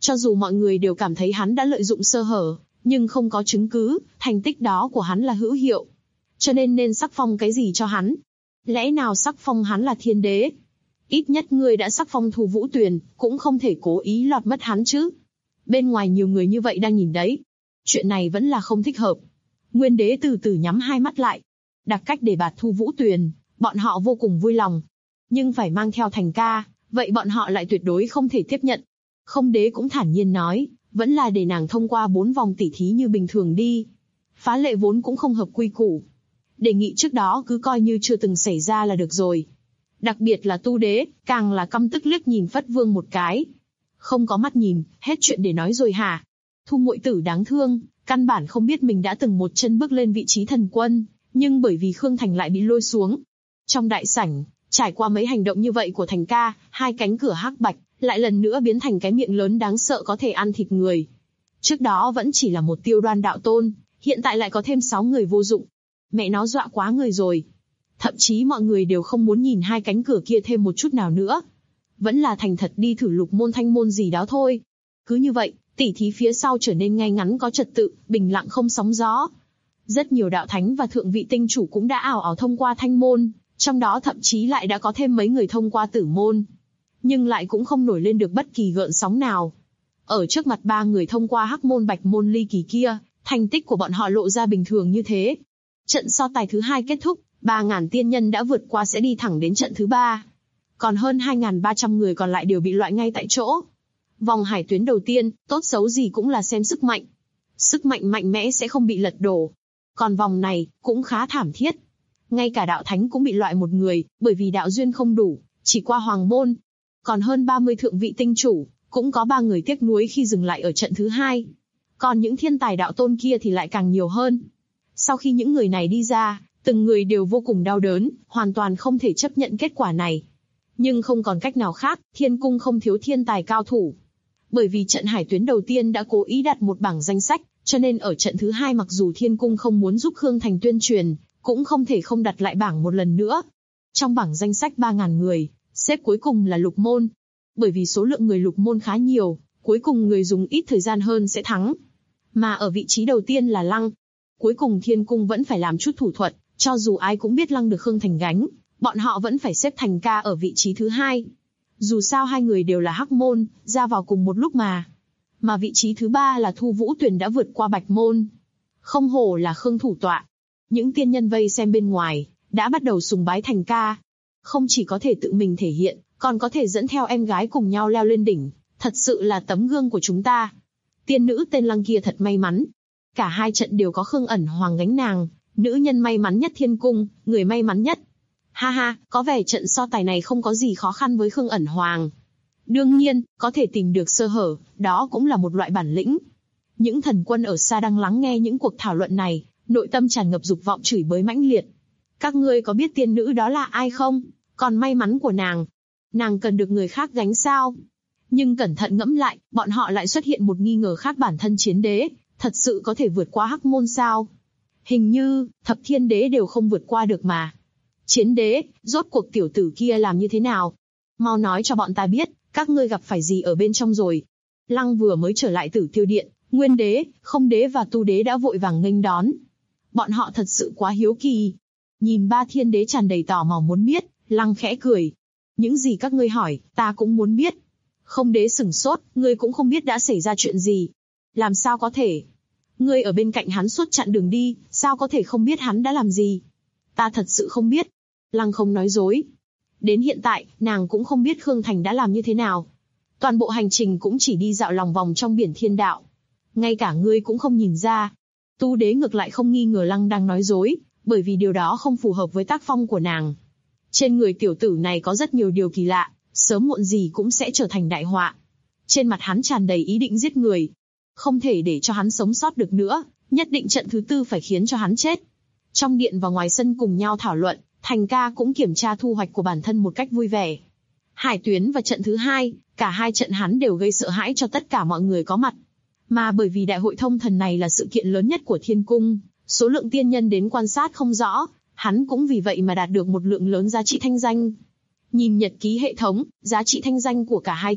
Cho dù mọi người đều cảm thấy hắn đã lợi dụng sơ hở, nhưng không có chứng cứ, thành tích đó của hắn là hữu hiệu. Cho nên sắc phong cái gì cho hắn? Lẽ nào sắc phong hắn là thiên đế? Ít nhất ngươi đã sắc phong Thu Vũ Tuyền, cũng không thể cố ý lọt mất hắn chứ. Bên ngoài nhiều người như vậy đang nhìn đấy. Chuyện này vẫn là không thích hợp. Nguyên đế từ từ nhắm hai mắt lại. Đặt cách để bạt Thu Vũ Tuyền, bọn họ vô cùng vui lòng. Nhưng phải mang theo Thành Ca, vậy bọn họ lại tuyệt đối không thể tiếp nhận. Không đế cũng thản nhiên nói, vẫn là để nàng thông qua 4 vòng tỉ thí như bình thường đi. Phá lệ vốn cũng không hợp quy củ. Đề nghị trước đó cứ coi như chưa từng xảy ra là được rồi. Đặc biệt là Tu đế, càng là căm tức liếc nhìn Phất Vương một cái. Không có mắt nhìn, hết chuyện để nói rồi hả? Thu muội tử đáng thương, căn bản không biết mình đã từng một chân bước lên vị trí thần quân, nhưng bởi vì Khương Thành lại bị lôi xuống. Trong đại sảnh, trải qua mấy hành động như vậy của Thành Ca, 2 cánh cửa hắc bạch, lại lần nữa biến thành cái miệng lớn đáng sợ có thể ăn thịt người. Trước đó vẫn chỉ là một Tiêu Đoan đạo tôn, hiện tại lại có thêm 6 người vô dụng. Mẹ nó dọa quá người rồi. Thậm chí mọi người đều không muốn nhìn 2 cánh cửa kia thêm một chút nào nữa. Vẫn là thành thật đi thử lục môn thanh môn gì đó thôi. Cứ như vậy, tỉ thí phía sau trở nên ngay ngắn có trật tự, bình lặng không sóng gió. Rất nhiều đạo thánh và thượng vị tinh chủ cũng đã ảo ảo thông qua thanh môn, trong đó thậm chí lại đã có thêm mấy người thông qua tử môn. Nhưng lại cũng không nổi lên được bất kỳ gợn sóng nào. Ở trước mặt 3 người thông qua hắc môn bạch môn ly kỳ kia, thành tích của bọn họ lộ ra bình thường như thế. Trận so tài thứ 2 kết thúc, 3.000 tiên nhân đã vượt qua sẽ đi thẳng đến trận thứ 3. Còn hơn 2.300 người còn lại đều bị loại ngay tại chỗ. Vòng hải tuyến đầu tiên, tốt xấu gì cũng là xem sức mạnh. Sức mạnh mạnh mẽ sẽ không bị lật đổ. Còn vòng này, cũng khá thảm thiết. Ngay cả đạo thánh cũng bị loại một người, bởi vì đạo duyên không đủ, chỉ qua hoàng môn. Còn hơn 30 thượng vị tinh chủ, cũng có 3 người tiếc nuối khi dừng lại ở trận thứ 2. Còn những thiên tài đạo tôn kia thì lại càng nhiều hơn. Sau khi những người này đi ra, từng người đều vô cùng đau đớn, hoàn toàn không thể chấp nhận kết quả này. Nhưng không còn cách nào khác, Thiên Cung không thiếu thiên tài cao thủ. Bởi vì trận hải tuyến đầu tiên đã cố ý đặt một bảng danh sách, cho nên ở trận thứ 2 mặc dù Thiên Cung không muốn giúp Khương Thành tuyên truyền, cũng không thể không đặt lại bảng một lần nữa. Trong bảng danh sách 3.000 người, xếp cuối cùng là lục môn. Bởi vì số lượng người lục môn khá nhiều, cuối cùng người dùng ít thời gian hơn sẽ thắng. Mà ở vị trí đầu tiên là Lăng. Cuối cùng Thiên Cung vẫn phải làm chút thủ thuật, cho dù ai cũng biết Lăng được Khương Thành gánh, bọn họ vẫn phải xếp Thành Ca ở vị trí thứ 2. Dù sao 2 người đều là hắc môn, ra vào cùng một lúc mà. Mà vị trí thứ 3 là Thu Vũ Tuyền đã vượt qua bạch môn. Không hổ là Khương thủ tọa. Những tiên nhân vây xem bên ngoài, đã bắt đầu sùng bái Thành Ca. Không chỉ có thể tự mình thể hiện, còn có thể dẫn theo em gái cùng nhau leo lên đỉnh, thật sự là tấm gương của chúng ta. Tiên nữ tên Lăng kia thật may mắn. Cả 2 trận đều có Khương Ẩn Hoàng gánh nàng, nữ nhân may mắn nhất Thiên Cung, người may mắn nhất. Ha ha, có vẻ trận so tài này không có gì khó khăn với Khương Ẩn Hoàng. Đương nhiên, có thể tìm được sơ hở, đó cũng là một loại bản lĩnh. Những thần quân ở xa đang lắng nghe những cuộc thảo luận này, nội tâm tràn ngập dục vọng chửi bới mãnh liệt. Các ngươi có biết tiên nữ đó là ai không? Còn may mắn của nàng cần được người khác gánh sao? Nhưng cẩn thận ngẫm lại, bọn họ lại xuất hiện một nghi ngờ khác, bản thân chiến đế, thật sự có thể vượt qua hắc môn sao? Hình như, thập thiên đế đều không vượt qua được mà. Chiến đế, rốt cuộc tiểu tử kia làm như thế nào? Mau nói cho bọn ta biết, các ngươi gặp phải gì ở bên trong rồi. Lăng vừa mới trở lại Tử Tiêu Điện, Nguyên đế, Không đế và Tu đế đã vội vàng nghênh đón. Bọn họ thật sự quá hiếu kỳ. Nhìn 3 thiên đế tràn đầy tò mò muốn biết, Lăng khẽ cười. Những gì các ngươi hỏi, ta cũng muốn biết. Không đế sửng sốt, ngươi cũng không biết đã xảy ra chuyện gì. Làm sao có thể? Ngươi ở bên cạnh hắn suốt chặn đường đi, sao có thể không biết hắn đã làm gì? Ta thật sự không biết. Lăng không nói dối. Đến hiện tại, nàng cũng không biết Khương Thành đã làm như thế nào. Toàn bộ hành trình cũng chỉ đi dạo lòng vòng trong biển thiên đạo. Ngay cả ngươi cũng không nhìn ra. Tu đế ngược lại không nghi ngờ Lăng đang nói dối, bởi vì điều đó không phù hợp với tác phong của nàng. Trên người tiểu tử này có rất nhiều điều kỳ lạ, sớm muộn gì cũng sẽ trở thành đại họa. Trên mặt hắn tràn đầy ý định giết người. Không thể để cho hắn sống sót được nữa, nhất định trận thứ 4 phải khiến cho hắn chết. Trong điện và ngoài sân cùng nhau thảo luận, Thành Ca cũng kiểm tra thu hoạch của bản thân một cách vui vẻ. Hải tuyến và trận thứ 2, cả 2 trận hắn đều gây sợ hãi cho tất cả mọi người có mặt. Mà bởi vì đại hội thông thần này là sự kiện lớn nhất của Thiên Cung, số lượng tiên nhân đến quan sát không rõ, hắn cũng vì vậy mà đạt được một lượng lớn giá trị thanh danh. Nhìn nhật ký hệ thống, giá trị thanh danh của cả 2 trận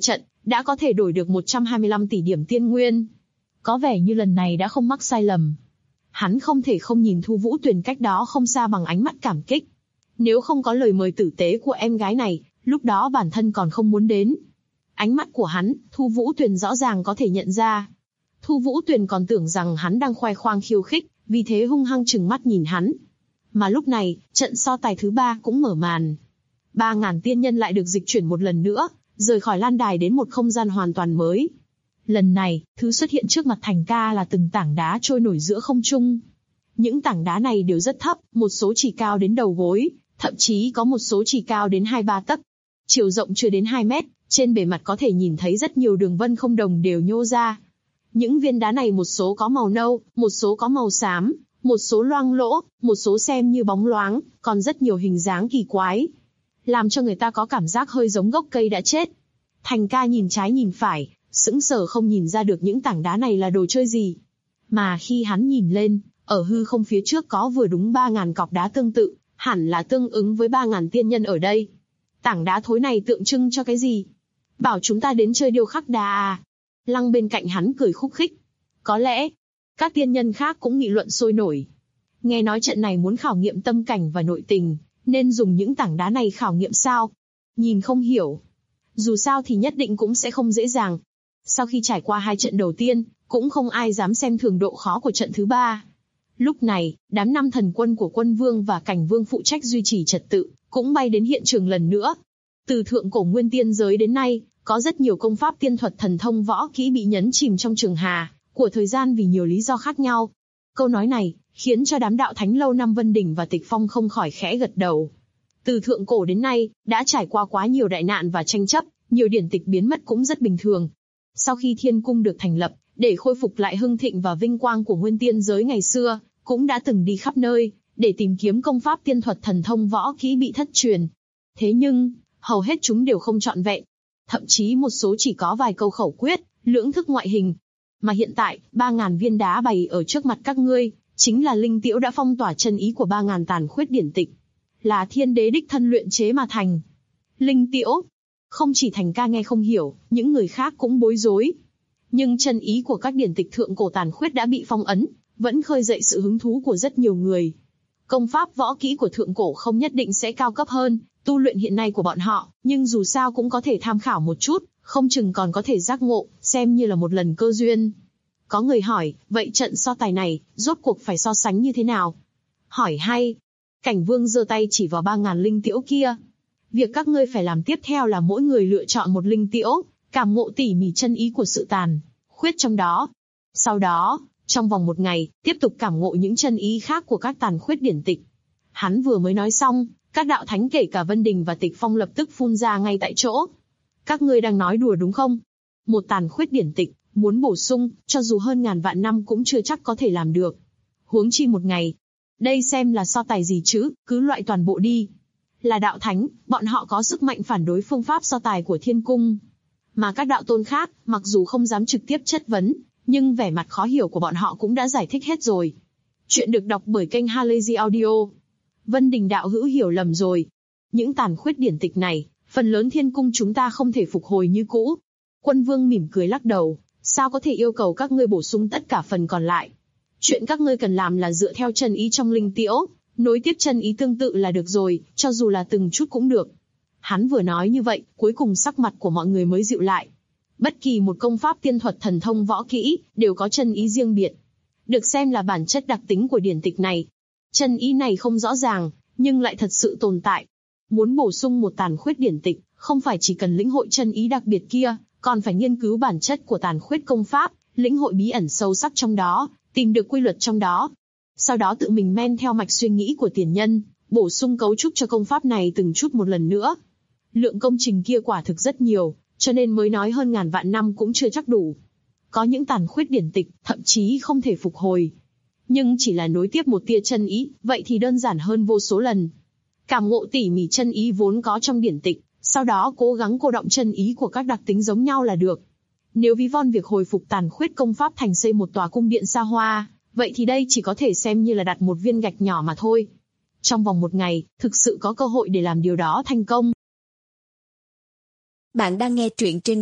đã có thể đổi được 125 tỷ điểm tiên nguyên. Có vẻ như lần này đã không mắc sai lầm. Hắn không thể không nhìn Thu Vũ Tuyền cách đó không xa bằng ánh mắt cảm kích. Nếu không có lời mời tử tế của em gái này, lúc đó bản thân còn không muốn đến. Ánh mắt của hắn, Thu Vũ Tuyền rõ ràng có thể nhận ra. Thu Vũ Tuyền còn tưởng rằng hắn đang khoe khoang khiêu khích, vì thế hung hăng trừng mắt nhìn hắn. Mà lúc này, trận so tài thứ 3 cũng mở màn. 3.000 tiên nhân lại được dịch chuyển một lần nữa, rời khỏi lan đài đến một không gian hoàn toàn mới. Lần này, thứ xuất hiện trước mặt Thành Ca là từng tảng đá trôi nổi giữa không trung. Những tảng đá này đều rất thấp, một số chỉ cao đến đầu gối, thậm chí có một số chỉ cao đến 2-3 tấc. Chiều rộng chưa đến 2 mét, trên bề mặt có thể nhìn thấy rất nhiều đường vân không đồng đều nhô ra. Những viên đá này một số có màu nâu, một số có màu xám, một số loang lỗ, một số xem như bóng loáng, còn rất nhiều hình dáng kỳ quái, làm cho người ta có cảm giác hơi giống gốc cây đã chết. Thành Ca nhìn trái nhìn phải, sững sờ không nhìn ra được những tảng đá này là đồ chơi gì. Mà khi hắn nhìn lên, ở hư không phía trước có vừa đúng 3.000 cọc đá tương tự, hẳn là tương ứng với 3.000 tiên nhân ở đây. Tảng đá thối này tượng trưng cho cái gì? Bảo chúng ta đến chơi điêu khắc đá à? Lăng bên cạnh hắn cười khúc khích. Có lẽ, các tiên nhân khác cũng nghị luận sôi nổi. Nghe nói trận này muốn khảo nghiệm tâm cảnh và nội tình, nên dùng những tảng đá này khảo nghiệm sao? Nhìn không hiểu. Dù sao thì nhất định cũng sẽ không dễ dàng. Sau khi trải qua 2 trận đầu tiên, cũng không ai dám xem thường độ khó của trận thứ 3. Lúc này, đám 5 thần quân của Quân Vương và Cảnh Vương phụ trách duy trì trật tự, cũng bay đến hiện trường lần nữa. Từ thượng cổ nguyên tiên giới đến nay, có rất nhiều công pháp tiên thuật thần thông võ kỹ bị nhấn chìm trong trường hà của thời gian vì nhiều lý do khác nhau. Câu nói này khiến cho đám đạo thánh lâu năm Vân Đình và Tịch Phong không khỏi khẽ gật đầu. Từ thượng cổ đến nay, đã trải qua quá nhiều đại nạn và tranh chấp, nhiều điển tịch biến mất cũng rất bình thường. Sau khi Thiên Cung được thành lập, để khôi phục lại hưng thịnh và vinh quang của nguyên tiên giới ngày xưa, cũng đã từng đi khắp nơi, để tìm kiếm công pháp tiên thuật thần thông võ kỹ bị thất truyền. Thế nhưng, hầu hết chúng đều không trọn vẹn. Thậm chí một số chỉ có vài câu khẩu quyết, lưỡng thức ngoại hình. Mà hiện tại, 3.000 viên đá bày ở trước mặt các ngươi, chính là linh tiễu đã phong tỏa chân ý của 3.000 tàn khuyết điển tịch. Là thiên đế đích thân luyện chế mà thành. Linh tiễu. Không chỉ Thành Ca nghe không hiểu, những người khác cũng bối rối. Nhưng chân ý của các điển tịch thượng cổ tàn khuyết đã bị phong ấn, vẫn khơi dậy sự hứng thú của rất nhiều người. Công pháp võ kỹ của thượng cổ không nhất định sẽ cao cấp hơn tu luyện hiện nay của bọn họ, nhưng dù sao cũng có thể tham khảo một chút, không chừng còn có thể giác ngộ, xem như là một lần cơ duyên. Có người hỏi, vậy trận so tài này, rốt cuộc phải so sánh như thế nào? Hỏi hay. Cảnh Vương giơ tay chỉ vào 3.000 linh tiễu kia. Việc các ngươi phải làm tiếp theo là mỗi người lựa chọn một linh tiễu, cảm ngộ tỉ mỉ chân ý của sự tàn khuyết trong đó. Sau đó, trong vòng 1 ngày, tiếp tục cảm ngộ những chân ý khác của các tàn khuyết điển tịch. Hắn vừa mới nói xong, các đạo thánh kể cả Vân Đình và Tịch Phong lập tức phun ra ngay tại chỗ. Các ngươi đang nói đùa đúng không? Một tàn khuyết điển tịch, muốn bổ sung, cho dù hơn ngàn vạn năm cũng chưa chắc có thể làm được. Huống chi 1 ngày. Đây xem là so tài gì chứ, cứ loại toàn bộ đi. Là đạo thánh, bọn họ có sức mạnh phản đối phương pháp so tài của Thiên Cung. Mà các đạo tôn khác, mặc dù không dám trực tiếp chất vấn, nhưng vẻ mặt khó hiểu của bọn họ cũng đã giải thích hết rồi. Chuyện được đọc bởi kênh Halazy Audio. Vân Đình đạo hữu hiểu lầm rồi. Những tàn khuyết điển tịch này, phần lớn Thiên Cung chúng ta không thể phục hồi như cũ. Quân Vương mỉm cười lắc đầu, sao có thể yêu cầu các ngươi bổ sung tất cả phần còn lại. Chuyện các ngươi cần làm là dựa theo chân ý trong linh tiễu, nối tiếp chân ý tương tự là được rồi, cho dù là từng chút cũng được. Hắn vừa nói như vậy, cuối cùng sắc mặt của mọi người mới dịu lại. Bất kỳ một công pháp tiên thuật thần thông võ kỹ, đều có chân ý riêng biệt. Được xem là bản chất đặc tính của điển tịch này. Chân ý này không rõ ràng, nhưng lại thật sự tồn tại. Muốn bổ sung một tàn khuyết điển tịch, không phải chỉ cần lĩnh hội chân ý đặc biệt kia, còn phải nghiên cứu bản chất của tàn khuyết công pháp, lĩnh hội bí ẩn sâu sắc trong đó, tìm được quy luật trong đó. Sau đó tự mình men theo mạch suy nghĩ của tiền nhân, bổ sung cấu trúc cho công pháp này từng chút một lần nữa. Lượng công trình kia quả thực rất nhiều, cho nên mới nói hơn ngàn vạn năm cũng chưa chắc đủ. Có những tàn khuyết điển tịch, thậm chí không thể phục hồi. Nhưng chỉ là nối tiếp một tia chân ý, vậy thì đơn giản hơn vô số lần. Cảm ngộ tỉ mỉ chân ý vốn có trong điển tịch, sau đó cố gắng cô đọng chân ý của các đặc tính giống nhau là được. Nếu ví von việc hồi phục tàn khuyết công pháp thành xây một tòa cung điện xa hoa, vậy thì đây chỉ có thể xem như là đặt một viên gạch nhỏ mà thôi. Trong vòng 1 ngày, thực sự có cơ hội để làm điều đó thành công. Bạn đang nghe truyện trên web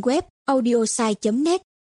audiosai.net.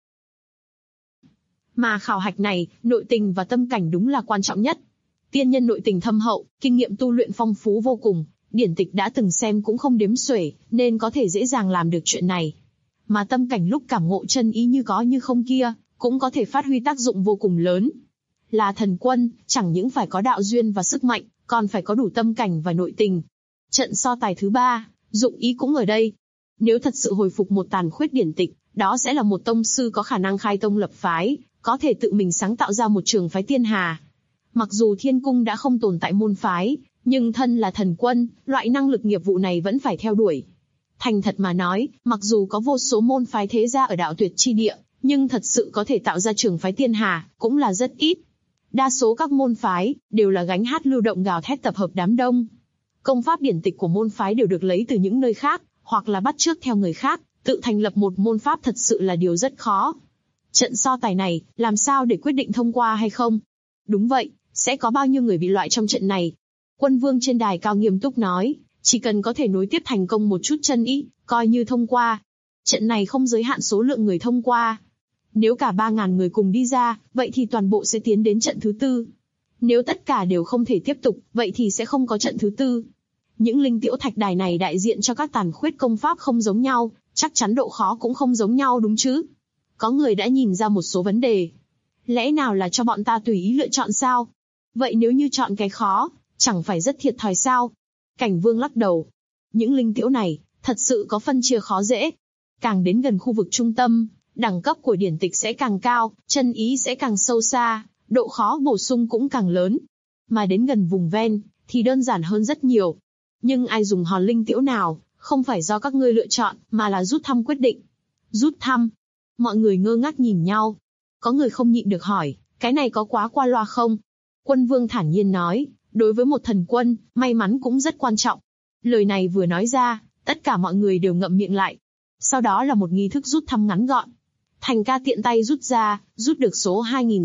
Mà khảo hạch này, nội tình và tâm cảnh đúng là quan trọng nhất. Tiên nhân nội tình thâm hậu, kinh nghiệm tu luyện phong phú vô cùng, điển tịch đã từng xem cũng không đếm xuể, nên có thể dễ dàng làm được chuyện này. Mà tâm cảnh lúc cảm ngộ chân ý như có như không kia, cũng có thể phát huy tác dụng vô cùng lớn. Là thần quân, chẳng những phải có đạo duyên và sức mạnh, còn phải có đủ tâm cảnh và nội tình. Trận so tài thứ 3, dụng ý cũng ở đây. Nếu thật sự hồi phục một tàn khuyết điển tịch, đó sẽ là một tông sư có khả năng khai tông lập phái, có thể tự mình sáng tạo ra một trường phái thiên hà. Mặc dù thiên cung đã không tồn tại môn phái, nhưng thân là thần quân, loại năng lực nghiệp vụ này vẫn phải theo đuổi. Thành thật mà nói, mặc dù có vô số môn phái thế gia ở đạo tuyệt chi địa, nhưng thật sự có thể tạo ra trường phái thiên hà, cũng là rất ít. Đa số các môn phái, đều là gánh hát lưu động gào thét tập hợp đám đông. Công pháp điển tịch của môn phái đều được lấy từ những nơi khác, hoặc là bắt chước theo người khác, tự thành lập một môn pháp thật sự là điều rất khó. Trận so tài này, làm sao để quyết định thông qua hay không? Đúng vậy, sẽ có bao nhiêu người bị loại trong trận này? Quân vương trên đài cao nghiêm túc nói, chỉ cần có thể nối tiếp thành công một chút chân ý, coi như thông qua. Trận này không giới hạn số lượng người thông qua. Nếu cả 3.000 người cùng đi ra, vậy thì toàn bộ sẽ tiến đến trận thứ 4. Nếu tất cả đều không thể tiếp tục, vậy thì sẽ không có trận thứ 4. Những linh tiễu thạch đài này đại diện cho các tàn khuyết công pháp không giống nhau, chắc chắn độ khó cũng không giống nhau đúng chứ? Có người đã nhìn ra một số vấn đề. Lẽ nào là cho bọn ta tùy ý lựa chọn sao? Vậy nếu như chọn cái khó, chẳng phải rất thiệt thòi sao? Cảnh Vương lắc đầu. Những linh tiễu này, thật sự có phân chia khó dễ. Càng đến gần khu vực trung tâm, đẳng cấp của điển tịch sẽ càng cao, chân ý sẽ càng sâu xa, độ khó bổ sung cũng càng lớn. Mà đến gần vùng ven, thì đơn giản hơn rất nhiều. Nhưng ai dùng hòn linh tiễu nào, không phải do các ngươi lựa chọn, mà là rút thăm quyết định. Rút thăm. Mọi người ngơ ngác nhìn nhau. Có người không nhịn được hỏi, cái này có quá qua loa không? Quân Vương thản nhiên nói, đối với một thần quân, may mắn cũng rất quan trọng. Lời này vừa nói ra, tất cả mọi người đều ngậm miệng lại. Sau đó là một nghi thức rút thăm ngắn gọn. Thành ca tiện tay rút ra, rút được số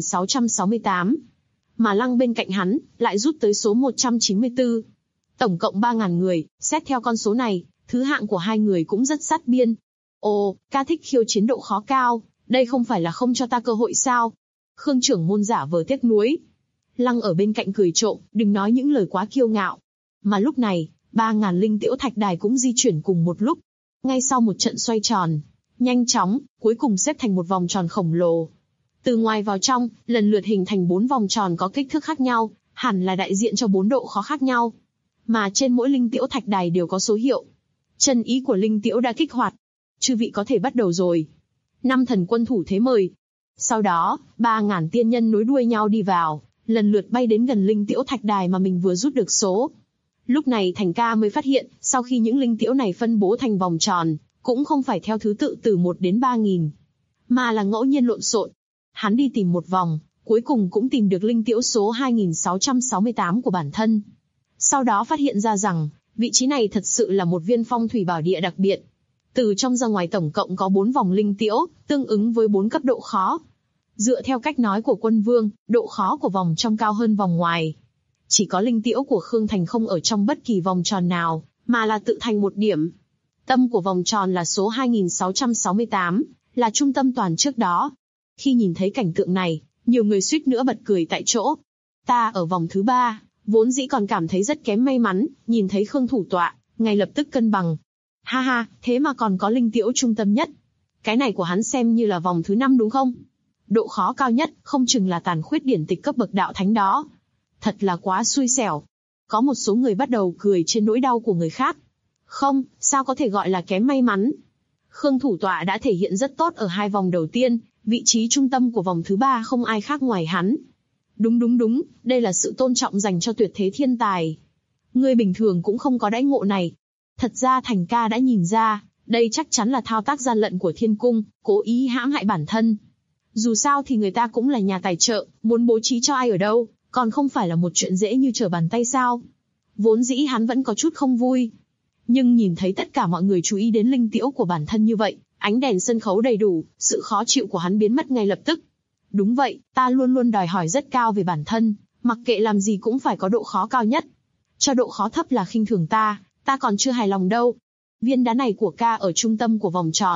2668. Mà Lăng bên cạnh hắn, lại rút tới số 194. Tổng cộng 3.000 người, xét theo con số này, thứ hạng của hai người cũng rất sát biên. Ồ, ca thích khiêu chiến độ khó cao, đây không phải là không cho ta cơ hội sao? Khương trưởng môn giả vờ tiếc nuối. Lăng ở bên cạnh cười trộm, đừng nói những lời quá kiêu ngạo. Mà lúc này, 3.000 linh tiễu thạch đài cũng di chuyển cùng một lúc. Ngay sau một trận xoay tròn, nhanh chóng, cuối cùng xếp thành một vòng tròn khổng lồ. Từ ngoài vào trong, lần lượt hình thành 4 vòng tròn có kích thước khác nhau, hẳn là đại diện cho 4 độ khó khác nhau. Mà trên mỗi linh tiễu thạch đài đều có số hiệu. Chân ý của linh tiễu đã kích hoạt. Chư vị có thể bắt đầu rồi. 5 thần quân thủ thế mời. Sau đó, 3.000 tiên nhân nối đuôi nhau đi vào, lần lượt bay đến gần linh tiễu thạch đài mà mình vừa rút được số. Lúc này Thành ca mới phát hiện, sau khi những linh tiễu này phân bố thành vòng tròn, cũng không phải theo thứ tự từ 1 đến 3.000, mà là ngẫu nhiên lộn xộn. Hắn đi tìm một vòng, cuối cùng cũng tìm được linh tiễu số 2668 của bản thân. Sau đó phát hiện ra rằng, vị trí này thật sự là một viên phong thủy bảo địa đặc biệt. Từ trong ra ngoài tổng cộng có 4 vòng linh tiễu, tương ứng với 4 cấp độ khó. Dựa theo cách nói của Quân Vương, độ khó của vòng trong cao hơn vòng ngoài. Chỉ có linh tiễu của Khương Thành không ở trong bất kỳ vòng tròn nào, mà là tự thành một điểm. Tâm của vòng tròn là số 2668, là trung tâm toàn trước đó. Khi nhìn thấy cảnh tượng này, nhiều người suýt nữa bật cười tại chỗ. Ta ở vòng thứ 3, vốn dĩ còn cảm thấy rất kém may mắn, nhìn thấy Khương thủ tọa, ngay lập tức cân bằng. Ha ha, thế mà còn có linh tiễu trung tâm nhất. Cái này của hắn xem như là vòng thứ 5 đúng không? Độ khó cao nhất, không chừng là tàn khuyết điển tịch cấp bậc đạo thánh đó. Thật là quá xui xẻo. Có một số người bắt đầu cười trên nỗi đau của người khác. Không, sao có thể gọi là kém may mắn. Khương thủ tọa đã thể hiện rất tốt ở 2 vòng đầu tiên, vị trí trung tâm của vòng thứ 3 không ai khác ngoài hắn. Đúng, đây là sự tôn trọng dành cho tuyệt thế thiên tài. Người bình thường cũng không có đãi ngộ này. Thật ra Thành ca đã nhìn ra, đây chắc chắn là thao tác gian lận của thiên cung, cố ý hãm hại bản thân. Dù sao thì người ta cũng là nhà tài trợ, muốn bố trí cho ai ở đâu, còn không phải là một chuyện dễ như trở bàn tay sao. Vốn dĩ hắn vẫn có chút không vui. Nhưng nhìn thấy tất cả mọi người chú ý đến linh tiễu của bản thân như vậy, ánh đèn sân khấu đầy đủ, sự khó chịu của hắn biến mất ngay lập tức. Đúng vậy, ta luôn luôn đòi hỏi rất cao về bản thân, mặc kệ làm gì cũng phải có độ khó cao nhất. Cho độ khó thấp là khinh thường ta còn chưa hài lòng đâu. Viên đá này của ca ở trung tâm của vòng tròn,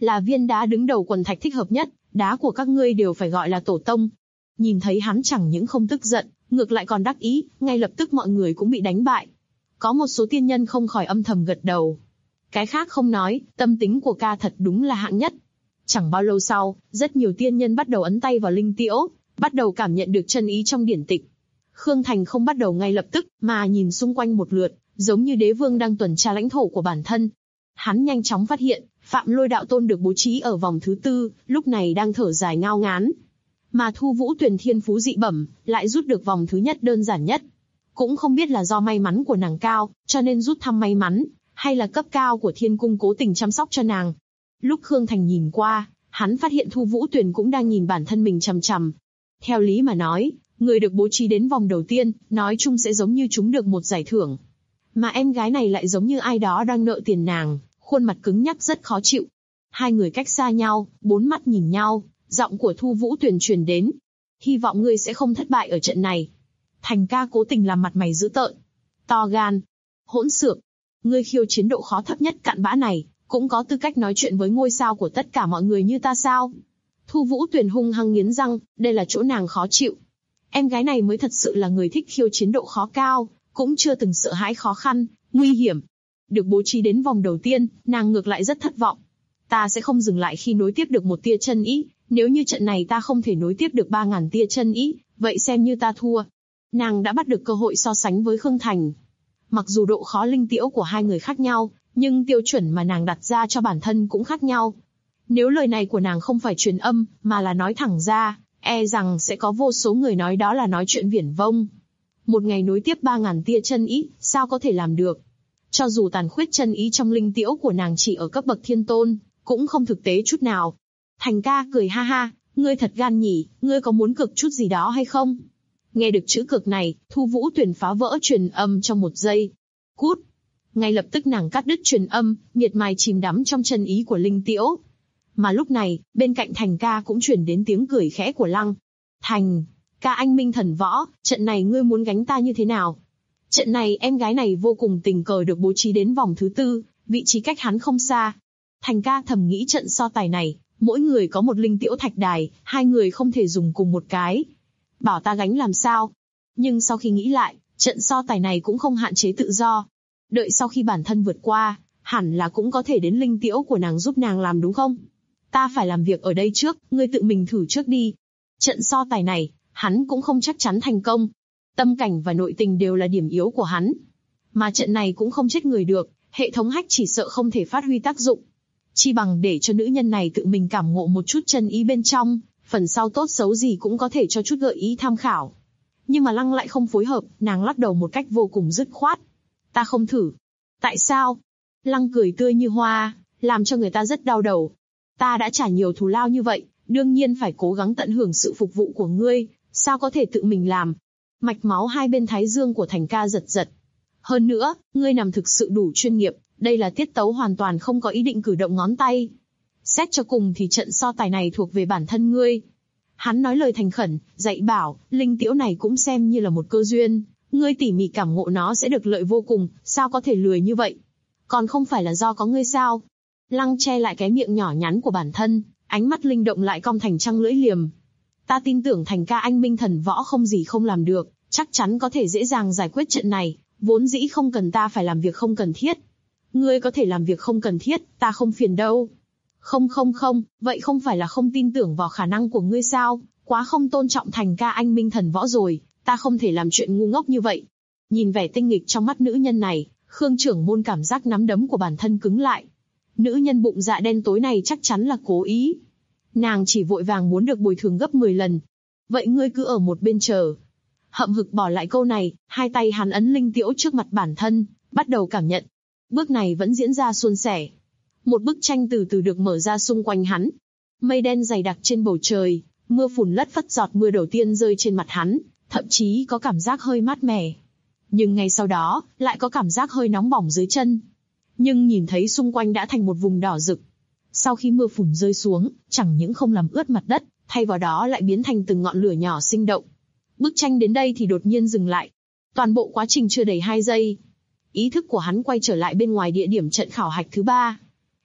là viên đá đứng đầu quần thạch thích hợp nhất, đá của các ngươi đều phải gọi là tổ tông. Nhìn thấy hắn chẳng những không tức giận, ngược lại còn đắc ý, ngay lập tức mọi người cũng bị đánh bại. Có một số tiên nhân không khỏi âm thầm gật đầu. Cái khác không nói, tâm tính của ca thật đúng là hạng nhất. Chẳng bao lâu sau, rất nhiều tiên nhân bắt đầu ấn tay vào linh tiễu, bắt đầu cảm nhận được chân ý trong điển tịch. Khương Thành không bắt đầu ngay lập tức, mà nhìn xung quanh một lượt, giống như đế vương đang tuần tra lãnh thổ của bản thân. Hắn nhanh chóng phát hiện, Phạm Lôi đạo tôn được bố trí ở vòng thứ 4, lúc này đang thở dài ngao ngán. Mà Thu Vũ Tuyền thiên phú dị bẩm, lại rút được vòng thứ nhất đơn giản nhất. Cũng không biết là do may mắn của nàng cao, cho nên rút thăm may mắn, hay là cấp cao của thiên cung cố tình chăm sóc cho nàng. Lúc Khương Thành nhìn qua, hắn phát hiện Thu Vũ Tuyền cũng đang nhìn bản thân mình chằm chằm. Theo lý mà nói, người được bố trí đến vòng đầu tiên, nói chung sẽ giống như chúng được một giải thưởng. Mà em gái này lại giống như ai đó đang nợ tiền nàng, khuôn mặt cứng nhắc rất khó chịu. Hai người cách xa nhau, bốn mắt nhìn nhau, giọng của Thu Vũ Tuyền truyền đến. Hy vọng ngươi sẽ không thất bại ở trận này. Thành ca cố tình làm mặt mày dữ tợn. To gan. Hỗn xược. Ngươi khiêu chiến độ khó thấp nhất cặn bã này, cũng có tư cách nói chuyện với ngôi sao của tất cả mọi người như ta sao? Thu Vũ Tuyền hung hăng nghiến răng, đây là chỗ nàng khó chịu. Em gái này mới thật sự là người thích khiêu chiến độ khó cao, cũng chưa từng sợ hãi khó khăn, nguy hiểm. Được bố trí đến vòng đầu tiên, nàng ngược lại rất thất vọng. Ta sẽ không dừng lại khi nối tiếp được một tia chân ý, nếu như trận này ta không thể nối tiếp được 3.000 tia chân ý, vậy xem như ta thua. Nàng đã bắt được cơ hội so sánh với Khương Thành. Mặc dù độ khó linh tiễu của hai người khác nhau, nhưng tiêu chuẩn mà nàng đặt ra cho bản thân cũng khác nhau. Nếu lời này của nàng không phải truyền âm, mà là nói thẳng ra, e rằng sẽ có vô số người nói đó là nói chuyện viển vông. Một ngày nối tiếp 3.000 tia chân ý, sao có thể làm được? Cho dù tàn khuyết chân ý trong linh tiễu của nàng chỉ ở cấp bậc thiên tôn, cũng không thực tế chút nào. Thành ca cười ha ha, ngươi thật gan nhỉ, ngươi có muốn cực chút gì đó hay không? Nghe được chữ cực này, Thu Vũ Tuyền phá vỡ truyền âm trong một giây. Cút! Ngay lập tức nàng cắt đứt truyền âm, miệt mài chìm đắm trong chân ý của linh tiễu. Mà lúc này, bên cạnh Thành ca cũng truyền đến tiếng cười khẽ của Lăng. Thành, ca anh minh thần võ, trận này ngươi muốn gánh ta như thế nào? Trận này em gái này vô cùng tình cờ được bố trí đến vòng thứ 4, vị trí cách hắn không xa. Thành ca thầm nghĩ trận so tài này, mỗi người có một linh tiễu thạch đài, hai người không thể dùng cùng một cái. Bảo ta gánh làm sao? Nhưng sau khi nghĩ lại, trận so tài này cũng không hạn chế tự do. Đợi sau khi bản thân vượt qua, hẳn là cũng có thể đến linh tiễu của nàng giúp nàng làm đúng không? Ta phải làm việc ở đây trước, ngươi tự mình thử trước đi. Trận so tài này, hắn cũng không chắc chắn thành công. Tâm cảnh và nội tình đều là điểm yếu của hắn. Mà trận này cũng không chết người được, hệ thống hack chỉ sợ không thể phát huy tác dụng. Chi bằng để cho nữ nhân này tự mình cảm ngộ một chút chân ý bên trong, phần sau tốt xấu gì cũng có thể cho chút gợi ý tham khảo. Nhưng mà Lăng lại không phối hợp, nàng lắc đầu một cách vô cùng dứt khoát. Ta không thử. Tại sao? Lăng cười tươi như hoa, làm cho người ta rất đau đầu. Ta đã trả nhiều thù lao như vậy, đương nhiên phải cố gắng tận hưởng sự phục vụ của ngươi, sao có thể tự mình làm? Mạch máu hai bên thái dương của Thành ca giật giật. Hơn nữa, ngươi nằm thực sự đủ chuyên nghiệp, đây là tiết tấu hoàn toàn không có ý định cử động ngón tay. Xét cho cùng thì trận so tài này thuộc về bản thân ngươi. Hắn nói lời thành khẩn, dạy bảo, linh tiễu này cũng xem như là một cơ duyên, ngươi tỉ mỉ cảm ngộ nó sẽ được lợi vô cùng, sao có thể lười như vậy? Còn không phải là do có ngươi sao? Lăng che lại cái miệng nhỏ nhắn của bản thân, ánh mắt linh động lại cong thành trăng lưỡi liềm. Ta tin tưởng Thành ca anh minh thần võ không gì không làm được, chắc chắn có thể dễ dàng giải quyết trận này, vốn dĩ không cần ta phải làm việc không cần thiết. Ngươi có thể làm việc không cần thiết, ta không phiền đâu. Không, vậy không phải là không tin tưởng vào khả năng của ngươi sao? Quá không tôn trọng Thành ca anh minh thần võ rồi, ta không thể làm chuyện ngu ngốc như vậy. Nhìn vẻ tinh nghịch trong mắt nữ nhân này, Khương trưởng môn cảm giác nắm đấm của bản thân cứng lại. Nữ nhân bụng dạ đen tối này chắc chắn là cố ý. Nàng chỉ vội vàng muốn được bồi thường gấp 10 lần. Vậy ngươi cứ ở một bên chờ. Hậm hực bỏ lại câu này, hai tay hắn ấn linh tiễu trước mặt bản thân, bắt đầu cảm nhận. Bước này vẫn diễn ra suôn sẻ. Một bức tranh từ từ được mở ra xung quanh hắn. Mây đen dày đặc trên bầu trời, mưa phùn lất phất giọt mưa đầu tiên rơi trên mặt hắn, thậm chí có cảm giác hơi mát mẻ. Nhưng ngay sau đó, lại có cảm giác hơi nóng bỏng dưới chân. Nhưng nhìn thấy xung quanh đã thành một vùng đỏ rực. Sau khi mưa phùn rơi xuống, chẳng những không làm ướt mặt đất, thay vào đó lại biến thành từng ngọn lửa nhỏ sinh động. Bức tranh đến đây thì đột nhiên dừng lại. Toàn bộ quá trình chưa đầy 2 giây. Ý thức của hắn quay trở lại bên ngoài địa điểm trận khảo hạch thứ 3.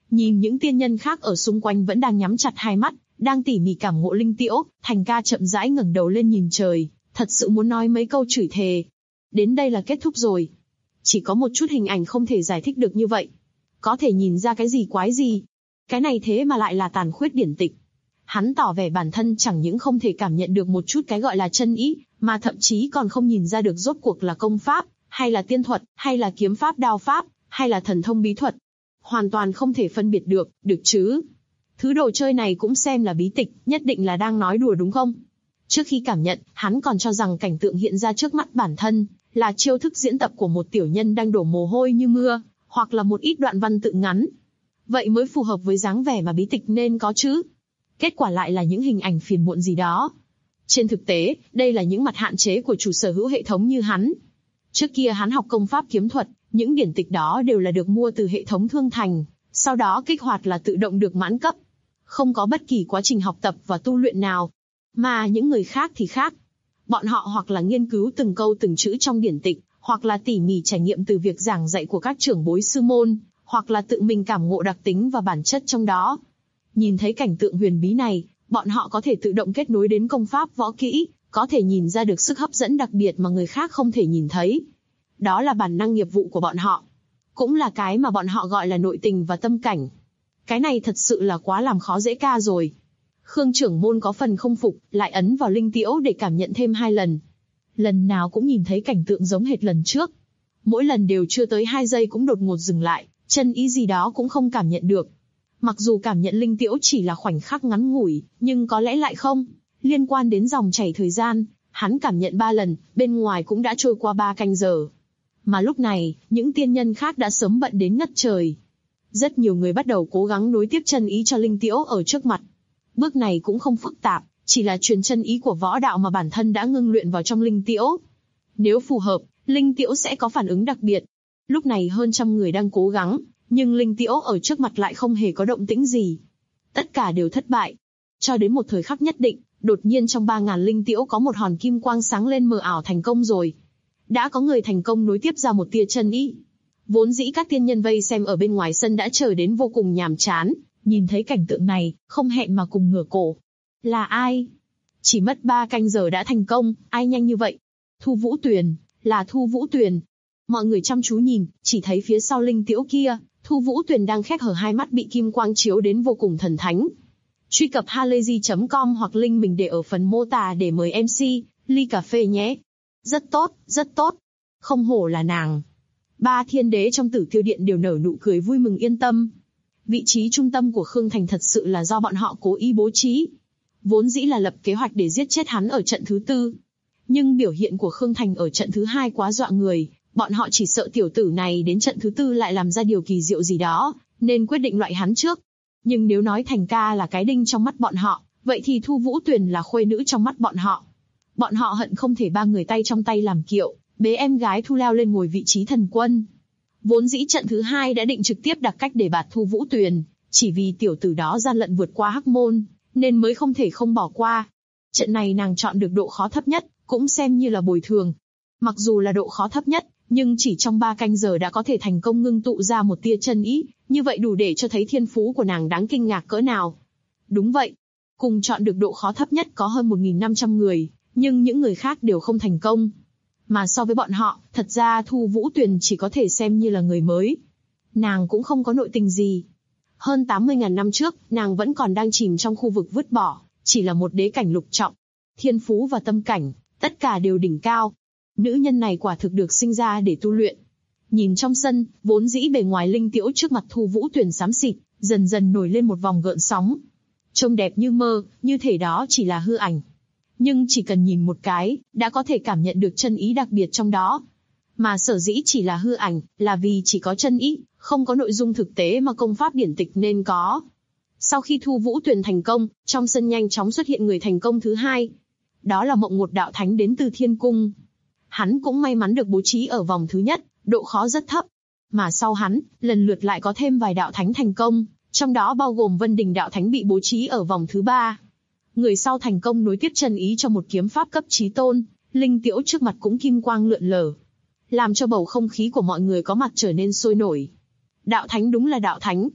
Nhìn những tiên nhân khác ở xung quanh vẫn đang nhắm chặt hai mắt, đang tỉ mỉ cảm ngộ linh tiễu, Thành ca chậm rãi ngẩng đầu lên nhìn trời, thật sự muốn nói mấy câu chửi thề. Đến đây là kết thúc rồi. Chỉ có một chút hình ảnh không thể giải thích được như vậy. Có thể nhìn ra cái gì quái gì. Cái này thế mà lại là tàn khuyết điển tịch. Hắn tỏ vẻ bản thân chẳng những không thể cảm nhận được một chút cái gọi là chân ý, mà thậm chí còn không nhìn ra được rốt cuộc là công pháp, hay là tiên thuật, hay là kiếm pháp đao pháp, hay là thần thông bí thuật. Hoàn toàn không thể phân biệt được chứ. Thứ đồ chơi này cũng xem là bí tịch, nhất định là đang nói đùa đúng không? Trước khi cảm nhận, hắn còn cho rằng cảnh tượng hiện ra trước mắt bản thân, là chiêu thức diễn tập của một tiểu nhân đang đổ mồ hôi như mưa, hoặc là một ít đoạn văn tự ngắn. Vậy mới phù hợp với dáng vẻ mà bí tịch nên có chứ. Kết quả lại là những hình ảnh phiền muộn gì đó. Trên thực tế, đây là những mặt hạn chế của chủ sở hữu hệ thống như hắn. Trước kia hắn học công pháp kiếm thuật, những điển tịch đó đều là được mua từ hệ thống thương thành, sau đó kích hoạt là tự động được mãn cấp. Không có bất kỳ quá trình học tập và tu luyện nào. Mà những người khác thì khác. Bọn họ hoặc là nghiên cứu từng câu từng chữ trong điển tịch, hoặc là tỉ mỉ trải nghiệm từ việc giảng dạy của các trưởng bối sư môn, hoặc là tự mình cảm ngộ đặc tính và bản chất trong đó. Nhìn thấy cảnh tượng huyền bí này, bọn họ có thể tự động kết nối đến công pháp võ kỹ, có thể nhìn ra được sức hấp dẫn đặc biệt mà người khác không thể nhìn thấy. Đó là bản năng nghiệp vụ của bọn họ. Cũng là cái mà bọn họ gọi là nội tình và tâm cảnh. Cái này thật sự là quá làm khó dễ ca rồi. Khương trưởng môn có phần không phục, lại ấn vào linh tiễu để cảm nhận thêm 2 lần. Lần nào cũng nhìn thấy cảnh tượng giống hệt lần trước. Mỗi lần đều chưa tới 2 giây cũng đột ngột dừng lại, chân ý gì đó cũng không cảm nhận được. Mặc dù cảm nhận linh tiễu chỉ là khoảnh khắc ngắn ngủi, nhưng có lẽ lại không. Liên quan đến dòng chảy thời gian, hắn cảm nhận 3 lần, bên ngoài cũng đã trôi qua 3 canh giờ. Mà lúc này, những tiên nhân khác đã sớm bận đến ngất trời. Rất nhiều người bắt đầu cố gắng nối tiếp chân ý cho linh tiễu ở trước mặt. Bước này cũng không phức tạp, chỉ là truyền chân ý của võ đạo mà bản thân đã ngưng luyện vào trong linh tiễu. Nếu phù hợp, linh tiễu sẽ có phản ứng đặc biệt. Lúc này hơn trăm người đang cố gắng, nhưng linh tiễu ở trước mặt lại không hề có động tĩnh gì. Tất cả đều thất bại. Cho đến một thời khắc nhất định, đột nhiên trong 3.000 linh tiễu có một hòn kim quang sáng lên mờ ảo thành công rồi. Đã có người thành công nối tiếp ra một tia chân ý. Vốn dĩ các tiên nhân vây xem ở bên ngoài sân đã chờ đến vô cùng nhàm chán, nhìn thấy cảnh tượng này, không hẹn mà cùng ngửa cổ. Là ai? Chỉ mất 3 canh giờ đã thành công, ai nhanh như vậy? Thu Vũ Tuyền, là Thu Vũ Tuyền. Mọi người chăm chú nhìn, chỉ thấy phía sau linh tiễu kia, Thu Vũ Tuyền đang khép hờ hai mắt bị kim quang chiếu đến vô cùng thần thánh. Truy cập halayzi.com hoặc link mình để ở phần mô tả để mời MC, ly cà phê nhé. Rất tốt, rất tốt. Không hổ là nàng. 3 thiên đế trong Tử Tiêu Điện đều nở nụ cười vui mừng yên tâm. Vị trí trung tâm của Khương Thành thật sự là do bọn họ cố ý bố trí. Vốn dĩ là lập kế hoạch để giết chết hắn ở trận thứ 4. Nhưng biểu hiện của Khương Thành ở trận thứ 2 quá dọa người, bọn họ chỉ sợ tiểu tử này đến trận thứ 4 lại làm ra điều kỳ diệu gì đó, nên quyết định loại hắn trước. Nhưng nếu nói Thành ca là cái đinh trong mắt bọn họ, vậy thì Thu Vũ Tuyền là khuê nữ trong mắt bọn họ. Bọn họ hận không thể 3 người tay trong tay làm kiệu, bế em gái Thu leo lên ngồi vị trí thần quân. Vốn dĩ trận thứ 2 đã định trực tiếp đặt cách để bạt Thu Vũ Tuyền, chỉ vì tiểu tử đó gian lận vượt qua hắc môn, nên mới không thể không bỏ qua. Trận này nàng chọn được độ khó thấp nhất, cũng xem như là bồi thường. Mặc dù là độ khó thấp nhất, nhưng chỉ trong 3 canh giờ đã có thể thành công ngưng tụ ra một tia chân ý, như vậy đủ để cho thấy thiên phú của nàng đáng kinh ngạc cỡ nào. Đúng vậy, cùng chọn được độ khó thấp nhất có hơn 1.500 người, nhưng những người khác đều không thành công. Mà so với bọn họ, thật ra Thu Vũ Tuyền chỉ có thể xem như là người mới. Nàng cũng không có nội tình gì. Hơn 80.000 năm trước, nàng vẫn còn đang chìm trong khu vực vứt bỏ, chỉ là một đế cảnh lục trọng. Thiên phú và tâm cảnh, tất cả đều đỉnh cao. Nữ nhân này quả thực được sinh ra để tu luyện. Nhìn trong sân, vốn dĩ bề ngoài linh tiễu trước mặt Thu Vũ Tuyền xám xịt, dần dần nổi lên một vòng gợn sóng. Trông đẹp như mơ, như thể đó chỉ là hư ảnh. Nhưng chỉ cần nhìn một cái, đã có thể cảm nhận được chân ý đặc biệt trong đó. Mà sở dĩ chỉ là hư ảnh, là vì chỉ có chân ý, không có nội dung thực tế mà công pháp điển tịch nên có. Sau khi Thu Vũ Tuyền thành công, trong sân nhanh chóng xuất hiện người thành công thứ 2. Đó là Mộng Ngột Đạo Thánh đến từ Thiên Cung. Hắn cũng may mắn được bố trí ở vòng thứ nhất, độ khó rất thấp. Mà sau hắn, lần lượt lại có thêm vài đạo thánh thành công, trong đó bao gồm Vân Đình Đạo Thánh bị bố trí ở vòng thứ 3. Người sau thành công nối tiếp chân ý cho một kiếm pháp cấp chí tôn, linh tiễu trước mặt cũng kim quang lượn lờ, làm cho bầu không khí của mọi người có mặt trở nên sôi nổi. Đạo Thánh đúng là đạo Thánh.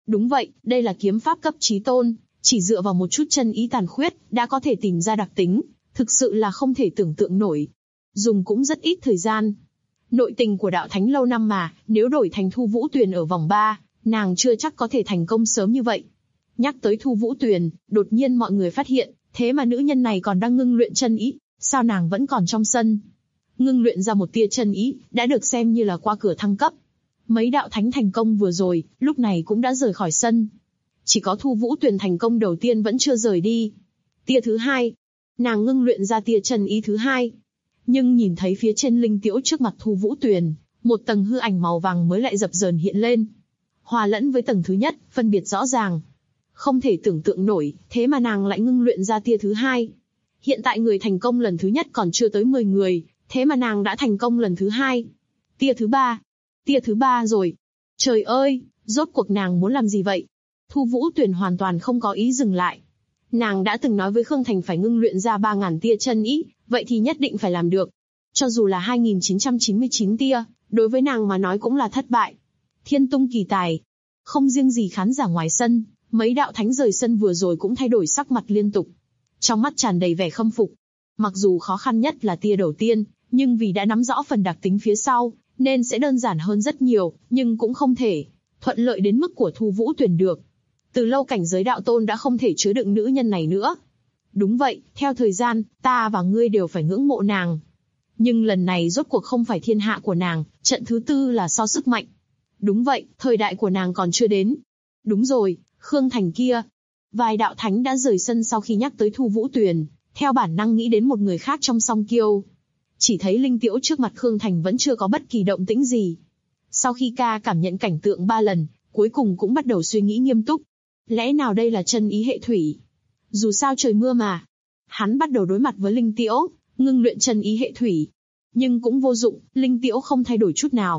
Đúng vậy, đây là kiếm pháp cấp chí tôn, chỉ dựa vào một chút chân ý tàn khuyết, đã có thể tìm ra đặc tính, thực sự là không thể tưởng tượng nổi. Dùng cũng rất ít thời gian. Nội tình của đạo thánh lâu năm mà, nếu đổi thành Thu Vũ Tuyền ở vòng 3, nàng chưa chắc có thể thành công sớm như vậy. Nhắc tới Thu Vũ Tuyền, đột nhiên mọi người phát hiện, thế mà nữ nhân này còn đang ngưng luyện chân ý, sao nàng vẫn còn trong sân? Ngưng luyện ra một tia chân ý, đã được xem như là qua cửa thăng cấp. Mấy đạo thánh thành công vừa rồi, lúc này cũng đã rời khỏi sân. Chỉ có Thu Vũ Tuyền thành công đầu tiên vẫn chưa rời đi. Tia thứ hai, nàng ngưng luyện ra tia chân ý thứ hai. Nhưng nhìn thấy phía trên linh tiễu trước mặt Thu Vũ Tuyền, một tầng hư ảnh màu vàng mới lại dập dờn hiện lên. Hòa lẫn với tầng thứ nhất, phân biệt rõ ràng. Không thể tưởng tượng nổi, thế mà nàng lại ngưng luyện ra tia thứ hai. Hiện tại người thành công lần thứ nhất còn chưa tới 10 người, thế mà nàng đã thành công lần thứ hai. Tia thứ ba rồi. Trời ơi, rốt cuộc nàng muốn làm gì vậy? Thu Vũ Tuyền hoàn toàn không có ý dừng lại. Nàng đã từng nói với Khương Thành phải ngưng luyện ra 3.000 tia chân ý, vậy thì nhất định phải làm được. Cho dù là 2.999 tia, đối với nàng mà nói cũng là thất bại. Thiên tung kỳ tài. Không riêng gì khán giả ngoài sân, mấy đạo thánh rời sân vừa rồi cũng thay đổi sắc mặt liên tục. Trong mắt tràn đầy vẻ khâm phục. Mặc dù khó khăn nhất là tia đầu tiên, nhưng vì đã nắm rõ phần đặc tính phía sau, nên sẽ đơn giản hơn rất nhiều, nhưng cũng không thể thuận lợi đến mức của Thu Vũ Tuyền được. Từ lâu cảnh giới đạo tôn đã không thể chứa đựng nữ nhân này nữa. Đúng vậy, theo thời gian, ta và ngươi đều phải ngưỡng mộ nàng. Nhưng lần này rốt cuộc không phải thiên hạ của nàng, trận thứ tư là so sức mạnh. Đúng vậy, thời đại của nàng còn chưa đến. Đúng rồi, Khương Thành kia. Vài đạo thánh đã rời sân sau khi nhắc tới Thu Vũ Tuyền, theo bản năng nghĩ đến một người khác trong song kiêu. Chỉ thấy linh tiễu trước mặt Khương Thành vẫn chưa có bất kỳ động tĩnh gì. Sau khi cảm nhận cảnh tượng 3 lần, cuối cùng cũng bắt đầu suy nghĩ nghiêm túc. Lẽ nào đây là chân ý hệ thủy? Dù sao trời mưa mà. Hắn bắt đầu đối mặt với linh tiễu, ngưng luyện chân ý hệ thủy. Nhưng cũng vô dụng, linh tiễu không thay đổi chút nào.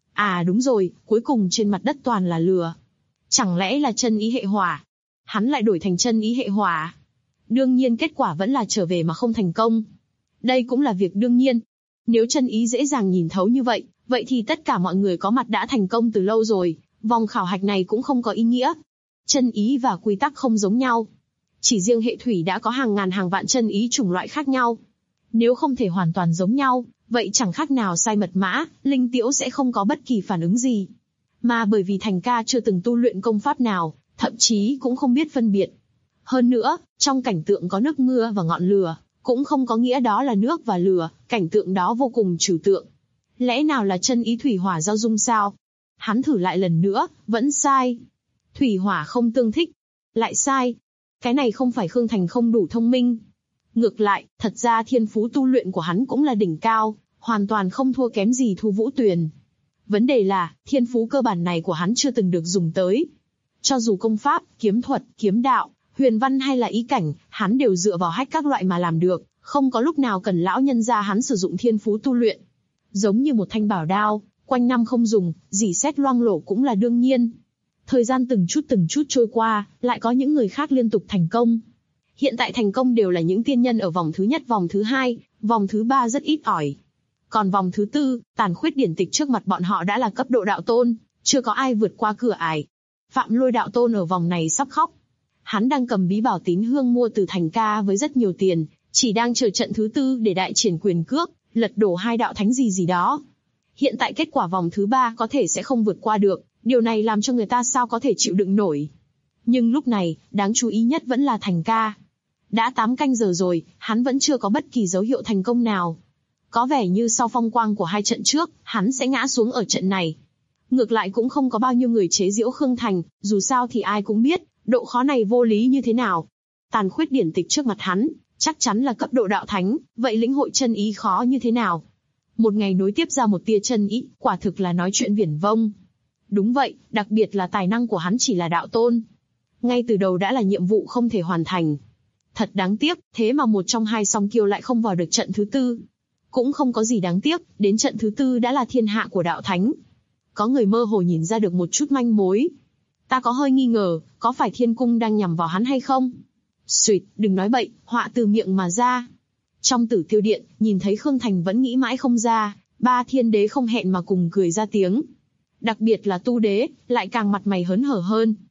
À đúng rồi, cuối cùng trên mặt đất toàn là lửa. Chẳng lẽ là chân ý hệ hỏa? Hắn lại đổi thành chân ý hệ hỏa. Đương nhiên kết quả vẫn là trở về mà không thành công. Đây cũng là việc đương nhiên. Nếu chân ý dễ dàng nhìn thấu như vậy, vậy thì tất cả mọi người có mặt đã thành công từ lâu rồi, vòng khảo hạch này cũng không có ý nghĩa. Chân ý và quy tắc không giống nhau. Chỉ riêng hệ thủy đã có hàng ngàn hàng vạn chân ý chủng loại khác nhau. Nếu không thể hoàn toàn giống nhau, vậy chẳng khác nào sai mật mã, linh tiễu sẽ không có bất kỳ phản ứng gì. Mà bởi vì Thành ca chưa từng tu luyện công pháp nào, thậm chí cũng không biết phân biệt. Hơn nữa, trong cảnh tượng có nước mưa và ngọn lửa, cũng không có nghĩa đó là nước và lửa, cảnh tượng đó vô cùng trừu tượng. Lẽ nào là chân ý thủy hỏa giao dung sao? Hắn thử lại lần nữa, vẫn sai. Thủy hỏa không tương thích. Lại sai. Cái này không phải Khương Thành không đủ thông minh. Ngược lại, thật ra thiên phú tu luyện của hắn cũng là đỉnh cao, hoàn toàn không thua kém gì Thu Vũ Tuyền. Vấn đề là, thiên phú cơ bản này của hắn chưa từng được dùng tới. Cho dù công pháp, kiếm thuật, kiếm đạo, huyền văn hay là ý cảnh, hắn đều dựa vào hách các loại mà làm được, không có lúc nào cần lão nhân gia hắn sử dụng thiên phú tu luyện. Giống như một thanh bảo đao, quanh năm không dùng, dỉ xét loang lổ cũng là đương nhiên. Thời gian từng chút trôi qua, lại có những người khác liên tục thành công. Hiện tại thành công đều là những tiên nhân ở vòng thứ nhất, vòng thứ hai, vòng thứ ba rất ít ỏi. Còn vòng thứ tư, tàn khuyết điển tịch trước mặt bọn họ đã là cấp độ đạo tôn, chưa có ai vượt qua cửa ải. Phạm Lôi đạo tôn ở vòng này sắp khóc. Hắn đang cầm bí bảo tín hương mua từ Thành ca với rất nhiều tiền, chỉ đang chờ trận thứ tư để đại triển quyền cước, lật đổ hai đạo thánh gì đó. Hiện tại kết quả vòng thứ ba có thể sẽ không vượt qua được, điều này làm cho người ta sao có thể chịu đựng nổi. Nhưng lúc này, đáng chú ý nhất vẫn là Thành ca. Đã 8 canh giờ rồi, hắn vẫn chưa có bất kỳ dấu hiệu thành công nào. Có vẻ như sau phong quang của hai trận trước, hắn sẽ ngã xuống ở trận này. Ngược lại cũng không có bao nhiêu người chế giễu Khương Thành, dù sao thì ai cũng biết, độ khó này vô lý như thế nào. Tàn khuyết điển tịch trước mặt hắn, chắc chắn là cấp độ đạo thánh, vậy lĩnh hội chân ý khó như thế nào? Một ngày nối tiếp ra một tia chân ý, quả thực là nói chuyện viển vông. Đúng vậy, đặc biệt là tài năng của hắn chỉ là đạo tôn. Ngay từ đầu đã là nhiệm vụ không thể hoàn thành. Thật đáng tiếc, thế mà một trong hai song kiêu lại không vào được trận thứ tư. Cũng không có gì đáng tiếc, đến trận thứ tư đã là thiên hạ của đạo thánh. Có người mơ hồ nhìn ra được một chút manh mối. Ta có hơi nghi ngờ, có phải thiên cung đang nhằm vào hắn hay không? Xuyệt, đừng nói bậy, họa từ miệng mà ra. Trong Tử Tiêu Điện, nhìn thấy Khương Thành vẫn nghĩ mãi không ra, ba thiên đế không hẹn mà cùng cười ra tiếng. Đặc biệt là Tu Đế, lại càng mặt mày hớn hở hơn.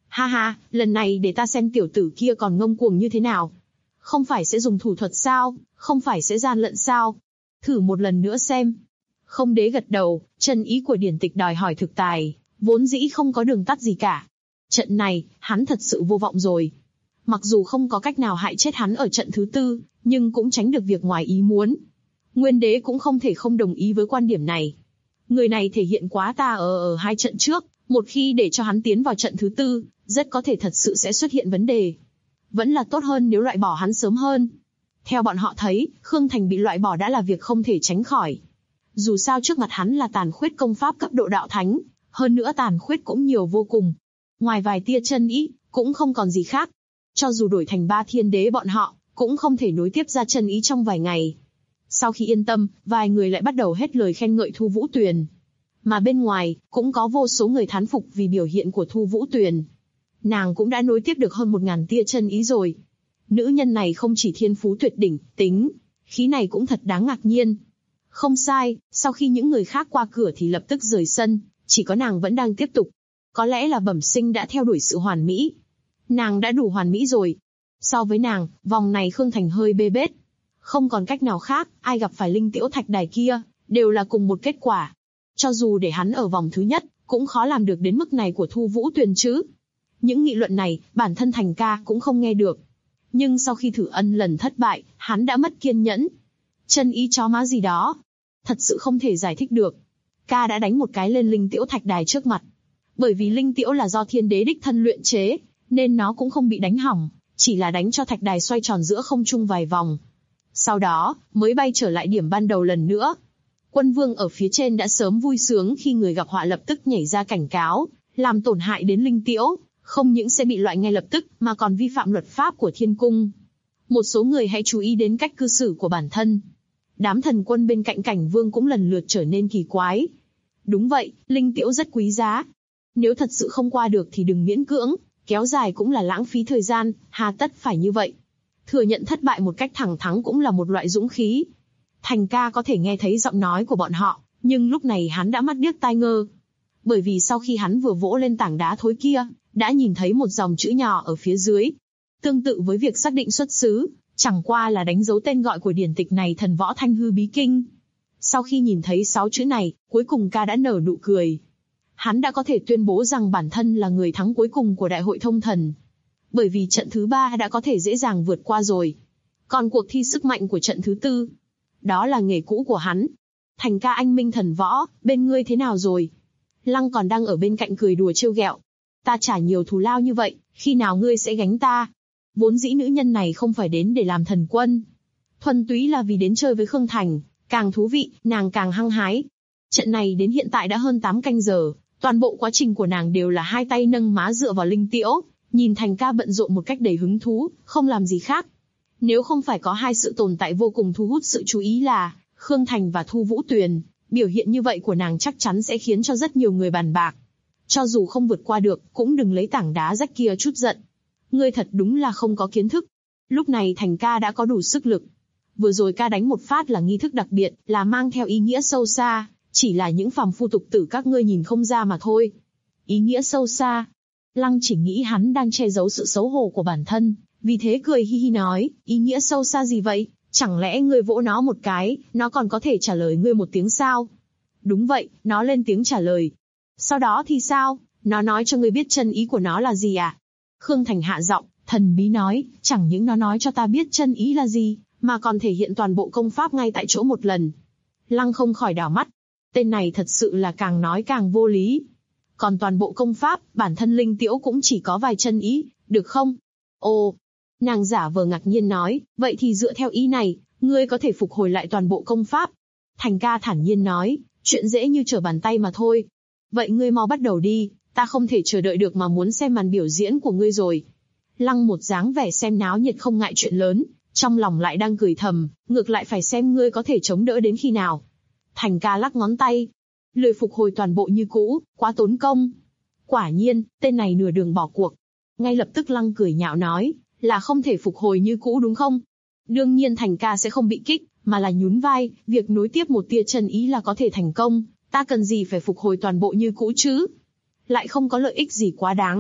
Ha ha, lần này để ta xem tiểu tử kia còn ngông cuồng như thế nào. Không phải sẽ dùng thủ thuật sao, không phải sẽ gian lận sao? Thử một lần nữa xem. Không đế gật đầu, chân ý của điển tịch đòi hỏi thực tài, vốn dĩ không có đường tắt gì cả. Trận này, hắn thật sự vô vọng rồi. Mặc dù không có cách nào hại chết hắn ở trận thứ 4, nhưng cũng tránh được việc ngoài ý muốn. Nguyên đế cũng không thể không đồng ý với quan điểm này. Người này thể hiện quá tà ở 2 trận trước, một khi để cho hắn tiến vào trận thứ 4, rất có thể thật sự sẽ xuất hiện vấn đề. Vẫn là tốt hơn nếu loại bỏ hắn sớm hơn. Theo bọn họ thấy, Khương Thành bị loại bỏ đã là việc không thể tránh khỏi. Dù sao trước mặt hắn là tàn khuyết công pháp cấp độ đạo thánh, hơn nữa tàn khuyết cũng nhiều vô cùng. Ngoài vài tia chân ý, cũng không còn gì khác. Cho dù đổi thành 3 thiên đế bọn họ, cũng không thể nối tiếp ra chân ý trong vài ngày. Sau khi yên tâm, vài người lại bắt đầu hết lời khen ngợi Thu Vũ Tuyền. Mà bên ngoài, cũng có vô số người thán phục vì biểu hiện của Thu Vũ Tuyền. Nàng cũng đã nối tiếp được hơn 1000 tia chân ý rồi. Nữ nhân này không chỉ thiên phú tuyệt đỉnh, tính khí này cũng thật đáng ngạc nhiên. Không sai, sau khi những người khác qua cửa thì lập tức rời sân, chỉ có nàng vẫn đang tiếp tục. Có lẽ là bẩm sinh đã theo đuổi sự hoàn mỹ. Nàng đã đủ hoàn mỹ rồi. So với nàng, vòng này Khương Thành hơi bê bết. Không còn cách nào khác, ai gặp phải linh tiễu thạch đài kia, đều là cùng một kết quả. Cho dù để hắn ở vòng thứ nhất, cũng khó làm được đến mức này của Thu Vũ Tuyền chứ. Những nghị luận này, bản thân Thành ca cũng không nghe được. Nhưng sau khi thử ân lần thất bại, hắn đã mất kiên nhẫn. Chân ý chó má gì đó. Thật sự không thể giải thích được. Ca đã đánh một cái lên linh tiễu thạch đài trước mặt. Bởi vì linh tiễu là do thiên đế đích thân luyện chế, nên nó cũng không bị đánh hỏng, chỉ là đánh cho thạch đài xoay tròn giữa không trung vài vòng. Sau đó, mới bay trở lại điểm ban đầu lần nữa. Quân vương ở phía trên đã sớm vui sướng khi người gặp họa lập tức nhảy ra cảnh cáo, làm tổn hại đến linh tiễu, không những sẽ bị loại ngay lập tức, mà còn vi phạm luật pháp của thiên cung. Một số người hãy chú ý đến cách cư xử của bản thân. Đám thần quân bên cạnh cảnh vương cũng lần lượt trở nên kỳ quái. Đúng vậy, linh tiễu rất quý giá. Nếu thật sự không qua được thì đừng miễn cưỡng, kéo dài cũng là lãng phí thời gian, hà tất phải như vậy. Thừa nhận thất bại một cách thẳng thắn cũng là một loại dũng khí. Thành ca có thể nghe thấy giọng nói của bọn họ, nhưng lúc này hắn đã mắt điếc tai ngơ. Bởi vì sau khi hắn vừa vỗ lên tảng đá thối kia, đã nhìn thấy một dòng chữ nhỏ ở phía dưới. Tương tự với việc xác định xuất xứ, chẳng qua là đánh dấu tên gọi của điển tịch này Thần Võ Thanh Hư Bí Kinh. Sau khi nhìn thấy 6 chữ này, cuối cùng ca đã nở nụ cười. Hắn đã có thể tuyên bố rằng bản thân là người thắng cuối cùng của Đại hội Thông Thần. Bởi vì trận thứ 3 đã có thể dễ dàng vượt qua rồi. Còn cuộc thi sức mạnh của trận thứ 4, đó là nghề cũ của hắn. Thành ca anh minh thần võ, bên ngươi thế nào rồi? Lăng còn đang ở bên cạnh cười đùa trêu ghẹo. Ta trả nhiều thù lao như vậy, khi nào ngươi sẽ gánh ta? Vốn dĩ nữ nhân này không phải đến để làm thần quân. Thuần túy là vì đến chơi với Khương Thành, càng thú vị, nàng càng hăng hái. Trận này đến hiện tại đã hơn 8 canh giờ, toàn bộ quá trình của nàng đều là hai tay nâng má dựa vào linh tiễu, nhìn Thành ca bận rộn một cách đầy hứng thú, không làm gì khác. Nếu không phải có hai sự tồn tại vô cùng thu hút sự chú ý là Khương Thành và Thu Vũ Tuyền, biểu hiện như vậy của nàng chắc chắn sẽ khiến cho rất nhiều người bàn bạc. Cho dù không vượt qua được, cũng đừng lấy tảng đá rách kia chút giận. Ngươi thật đúng là không có kiến thức. Lúc này Thành ca đã có đủ sức lực. Vừa rồi ca đánh một phát là nghi thức đặc biệt, là mang theo ý nghĩa sâu xa, chỉ là những phàm phu tục tử các ngươi nhìn không ra mà thôi. Ý nghĩa sâu xa. Lăng chỉ nghĩ hắn đang che giấu sự xấu hổ của bản thân, vì thế cười hi hi nói, ý nghĩa sâu xa gì vậy? Chẳng lẽ ngươi vỗ nó một cái, nó còn có thể trả lời ngươi một tiếng sao? Đúng vậy, nó lên tiếng trả lời. Sau đó thì sao? Nó nói cho ngươi biết chân ý của nó là gì à? Khương Thành hạ giọng, thần bí nói, chẳng những nó nói cho ta biết chân ý là gì, mà còn thể hiện toàn bộ công pháp ngay tại chỗ một lần. Lăng không khỏi đảo mắt. Tên này thật sự là càng nói càng vô lý. Còn toàn bộ công pháp, bản thân linh tiễu cũng chỉ có vài chân ý, được không? Ồ, nàng giả vờ ngạc nhiên nói, vậy thì dựa theo ý này, ngươi có thể phục hồi lại toàn bộ công pháp. Thành ca thản nhiên nói, chuyện dễ như trở bàn tay mà thôi. Vậy ngươi mau bắt đầu đi, ta không thể chờ đợi được mà muốn xem màn biểu diễn của ngươi rồi. Lăng một dáng vẻ xem náo nhiệt không ngại chuyện lớn, trong lòng lại đang cười thầm, ngược lại phải xem ngươi có thể chống đỡ đến khi nào. Thành ca lắc ngón tay, lười phục hồi toàn bộ như cũ, quá tốn công. Quả nhiên, tên này nửa đường bỏ cuộc. Ngay lập tức Lăng cười nhạo nói, là không thể phục hồi như cũ đúng không? Đương nhiên Thành ca sẽ không bị kích, mà là nhún vai, việc nối tiếp một tia chân ý là có thể thành công, ta cần gì phải phục hồi toàn bộ như cũ chứ? Lại không có lợi ích gì quá đáng.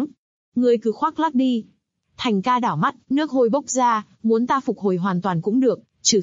Ngươi cứ khoác lác đi. Thành ca đảo mắt, nước hôi bốc ra, muốn ta phục hồi hoàn toàn cũng được, trừ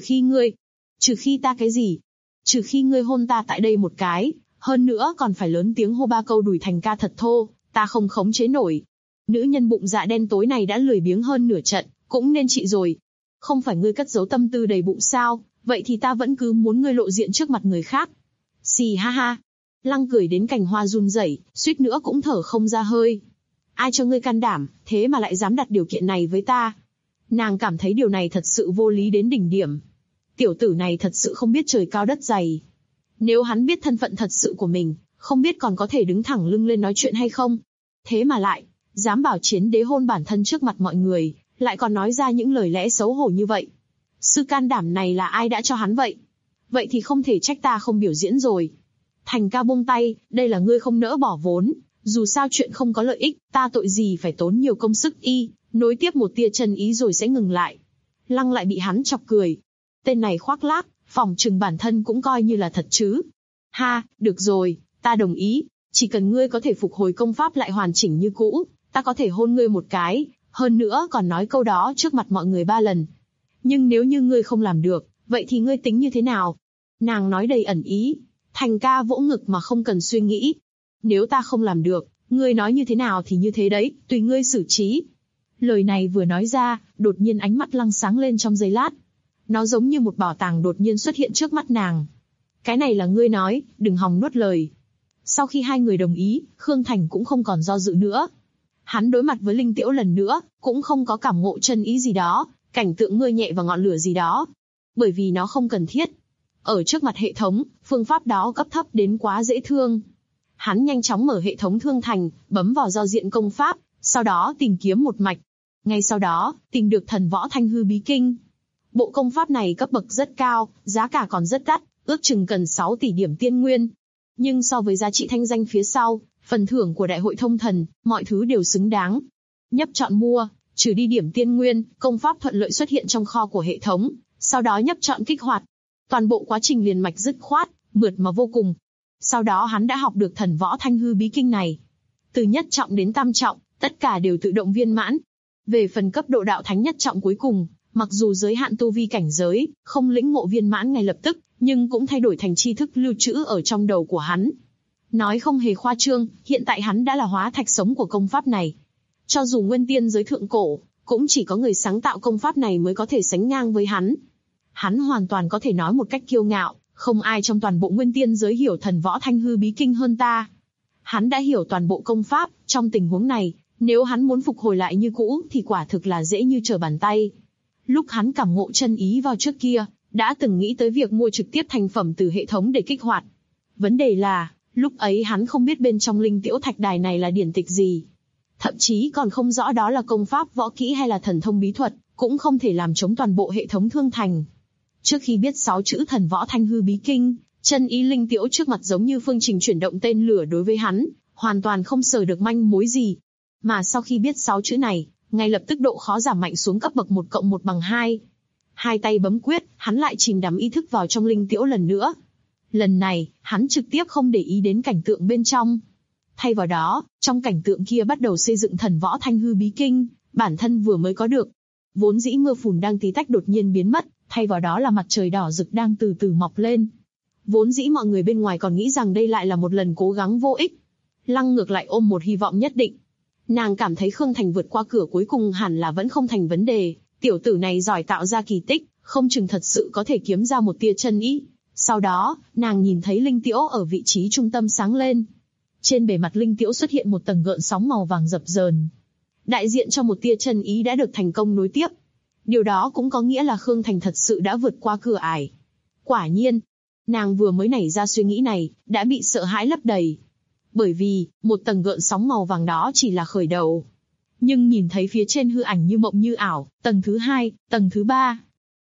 khi ta cái gì? Trừ khi ngươi hôn ta tại đây một cái, hơn nữa còn phải lớn tiếng hô 3 câu đùi Thành ca thật thô, ta không khống chế nổi. Nữ nhân bụng dạ đen tối này đã lười biếng hơn nửa trận, cũng nên trị rồi. Không phải ngươi cất giấu tâm tư đầy bụng sao, vậy thì ta vẫn cứ muốn ngươi lộ diện trước mặt người khác. Xì ha ha. Lăng cười đến cành hoa run rẩy, suýt nữa cũng thở không ra hơi. Ai cho ngươi can đảm, thế mà lại dám đặt điều kiện này với ta? Nàng cảm thấy điều này thật sự vô lý đến đỉnh điểm. Tiểu tử này thật sự không biết trời cao đất dày. Nếu hắn biết thân phận thật sự của mình, không biết còn có thể đứng thẳng lưng lên nói chuyện hay không. Thế mà lại, dám bảo chiến đế hôn bản thân trước mặt mọi người, lại còn nói ra những lời lẽ xấu hổ như vậy. Sự can đảm này là ai đã cho hắn vậy? Vậy thì không thể trách ta không biểu diễn rồi. Thành ca buông tay, đây là ngươi không nỡ bỏ vốn. Dù sao chuyện không có lợi ích, ta tội gì phải tốn nhiều công sức nối tiếp một tia chân ý rồi sẽ ngừng lại. Lăng lại bị hắn chọc cười. Tên này khoác lác, phỏng chừng bản thân cũng coi như là thật chứ. Ha, được rồi, ta đồng ý. Chỉ cần ngươi có thể phục hồi công pháp lại hoàn chỉnh như cũ, ta có thể hôn ngươi một cái, hơn nữa còn nói câu đó trước mặt mọi người 3 lần. Nhưng nếu như ngươi không làm được, vậy thì ngươi tính như thế nào? Nàng nói đầy ẩn ý. Thành ca vỗ ngực mà không cần suy nghĩ. Nếu ta không làm được, ngươi nói như thế nào thì như thế đấy, tùy ngươi xử trí. Lời này vừa nói ra, đột nhiên ánh mắt Lăng sáng lên trong giây lát. Nó giống như một bảo tàng đột nhiên xuất hiện trước mắt nàng. Cái này là ngươi nói, đừng hòng nuốt lời. Sau khi hai người đồng ý, Khương Thành cũng không còn do dự nữa. Hắn đối mặt với Linh Tiễu lần nữa, cũng không có cảm ngộ chân ý gì đó, cảnh tượng mưa nhẹ và ngọn lửa gì đó. Bởi vì nó không cần thiết. Ở trước mặt hệ thống, phương pháp đó cấp thấp đến quá dễ thương. Hắn nhanh chóng mở hệ thống thương thành, bấm vào giao diện công pháp, sau đó tìm kiếm một mạch. Ngay sau đó, tìm được Thần Võ Thanh Hư Bí Kinh. Bộ công pháp này cấp bậc rất cao, giá cả còn rất đắt, ước chừng cần 6 tỷ điểm tiên nguyên. Nhưng so với giá trị thanh danh phía sau, phần thưởng của Đại hội Thông Thần, mọi thứ đều xứng đáng. Nhấp chọn mua, trừ đi điểm tiên nguyên, công pháp thuận lợi xuất hiện trong kho của hệ thống, sau đó nhấp chọn kích hoạt. Toàn bộ quá trình liền mạch dứt khoát, mượt mà vô cùng. Sau đó hắn đã học được Thần Võ Thanh Hư Bí Kinh này. Từ nhất trọng đến tam trọng, tất cả đều tự động viên mãn. Về phần cấp độ đạo thánh nhất trọng cuối cùng, mặc dù giới hạn tu vi cảnh giới, không lĩnh ngộ viên mãn ngay lập tức, nhưng cũng thay đổi thành tri thức lưu trữ ở trong đầu của hắn. Nói không hề khoa trương, hiện tại hắn đã là hóa thạch sống của công pháp này. Cho dù nguyên tiên giới thượng cổ, cũng chỉ có người sáng tạo công pháp này mới có thể sánh ngang với hắn. Hắn hoàn toàn có thể nói một cách kiêu ngạo, không ai trong toàn bộ nguyên tiên giới hiểu Thần Võ Thanh Hư Bí Kinh hơn ta. Hắn đã hiểu toàn bộ công pháp, trong tình huống này, nếu hắn muốn phục hồi lại như cũ thì quả thực là dễ như trở bàn tay. Lúc hắn cảm ngộ chân ý vào trước kia, đã từng nghĩ tới việc mua trực tiếp thành phẩm từ hệ thống để kích hoạt. Vấn đề là, lúc ấy hắn không biết bên trong Linh Tiễu Thạch Đài này là điển tịch gì. Thậm chí còn không rõ đó là công pháp võ kỹ hay là thần thông bí thuật, cũng không thể làm chống toàn bộ hệ thống thương thành. Trước khi biết 6 chữ Thần Võ Thanh Hư Bí Kinh, chân ý Linh Tiễu trước mặt giống như phương trình chuyển động tên lửa đối với hắn, hoàn toàn không sờ được manh mối gì. Mà sau khi biết 6 chữ này, ngay lập tức độ khó giảm mạnh xuống cấp bậc 1 + 1 = 2. Hai tay bấm quyết, hắn lại chìm đắm ý thức vào trong Linh Tiễu lần nữa. Lần này, hắn trực tiếp không để ý đến cảnh tượng bên trong. Thay vào đó, trong cảnh tượng kia bắt đầu xây dựng Thần Võ Thanh Hư Bí Kinh, bản thân vừa mới có được. Vốn dĩ mưa phùn đang tí tách đột nhiên biến mất, thay vào đó là mặt trời đỏ rực đang từ từ mọc lên. Vốn dĩ mọi người bên ngoài còn nghĩ rằng đây lại là một lần cố gắng vô ích. Lăng ngược lại ôm một hy vọng nhất định. Nàng cảm thấy Khương Thành vượt qua cửa cuối cùng hẳn là vẫn không thành vấn đề. Tiểu tử này giỏi tạo ra kỳ tích, không chừng thật sự có thể kiếm ra một tia chân ý. Sau đó, nàng nhìn thấy Linh Tiễu ở vị trí trung tâm sáng lên. Trên bề mặt Linh Tiễu xuất hiện một tầng gợn sóng màu vàng dập dờn. Đại diện cho một tia chân ý đã được thành công nối tiếp. Điều đó cũng có nghĩa là Khương Thành thật sự đã vượt qua cửa ải. Quả nhiên, nàng vừa mới nảy ra suy nghĩ này, đã bị sợ hãi lấp đầy. Bởi vì, một tầng gợn sóng màu vàng đó chỉ là khởi đầu. Nhưng nhìn thấy phía trên hư ảnh như mộng như ảo, tầng thứ 2, tầng thứ 3.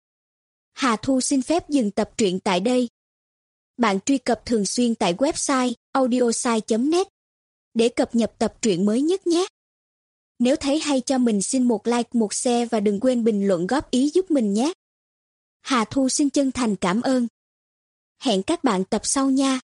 Hà Thu xin phép dừng tập truyện tại đây. Bạn truy cập thường xuyên tại website audiosai.net để cập nhật tập truyện mới nhất nhé. Nếu thấy hay cho mình xin một like, một share và đừng quên bình luận góp ý giúp mình nhé. Hà Thu xin chân thành cảm ơn. Hẹn các bạn tập sau nha.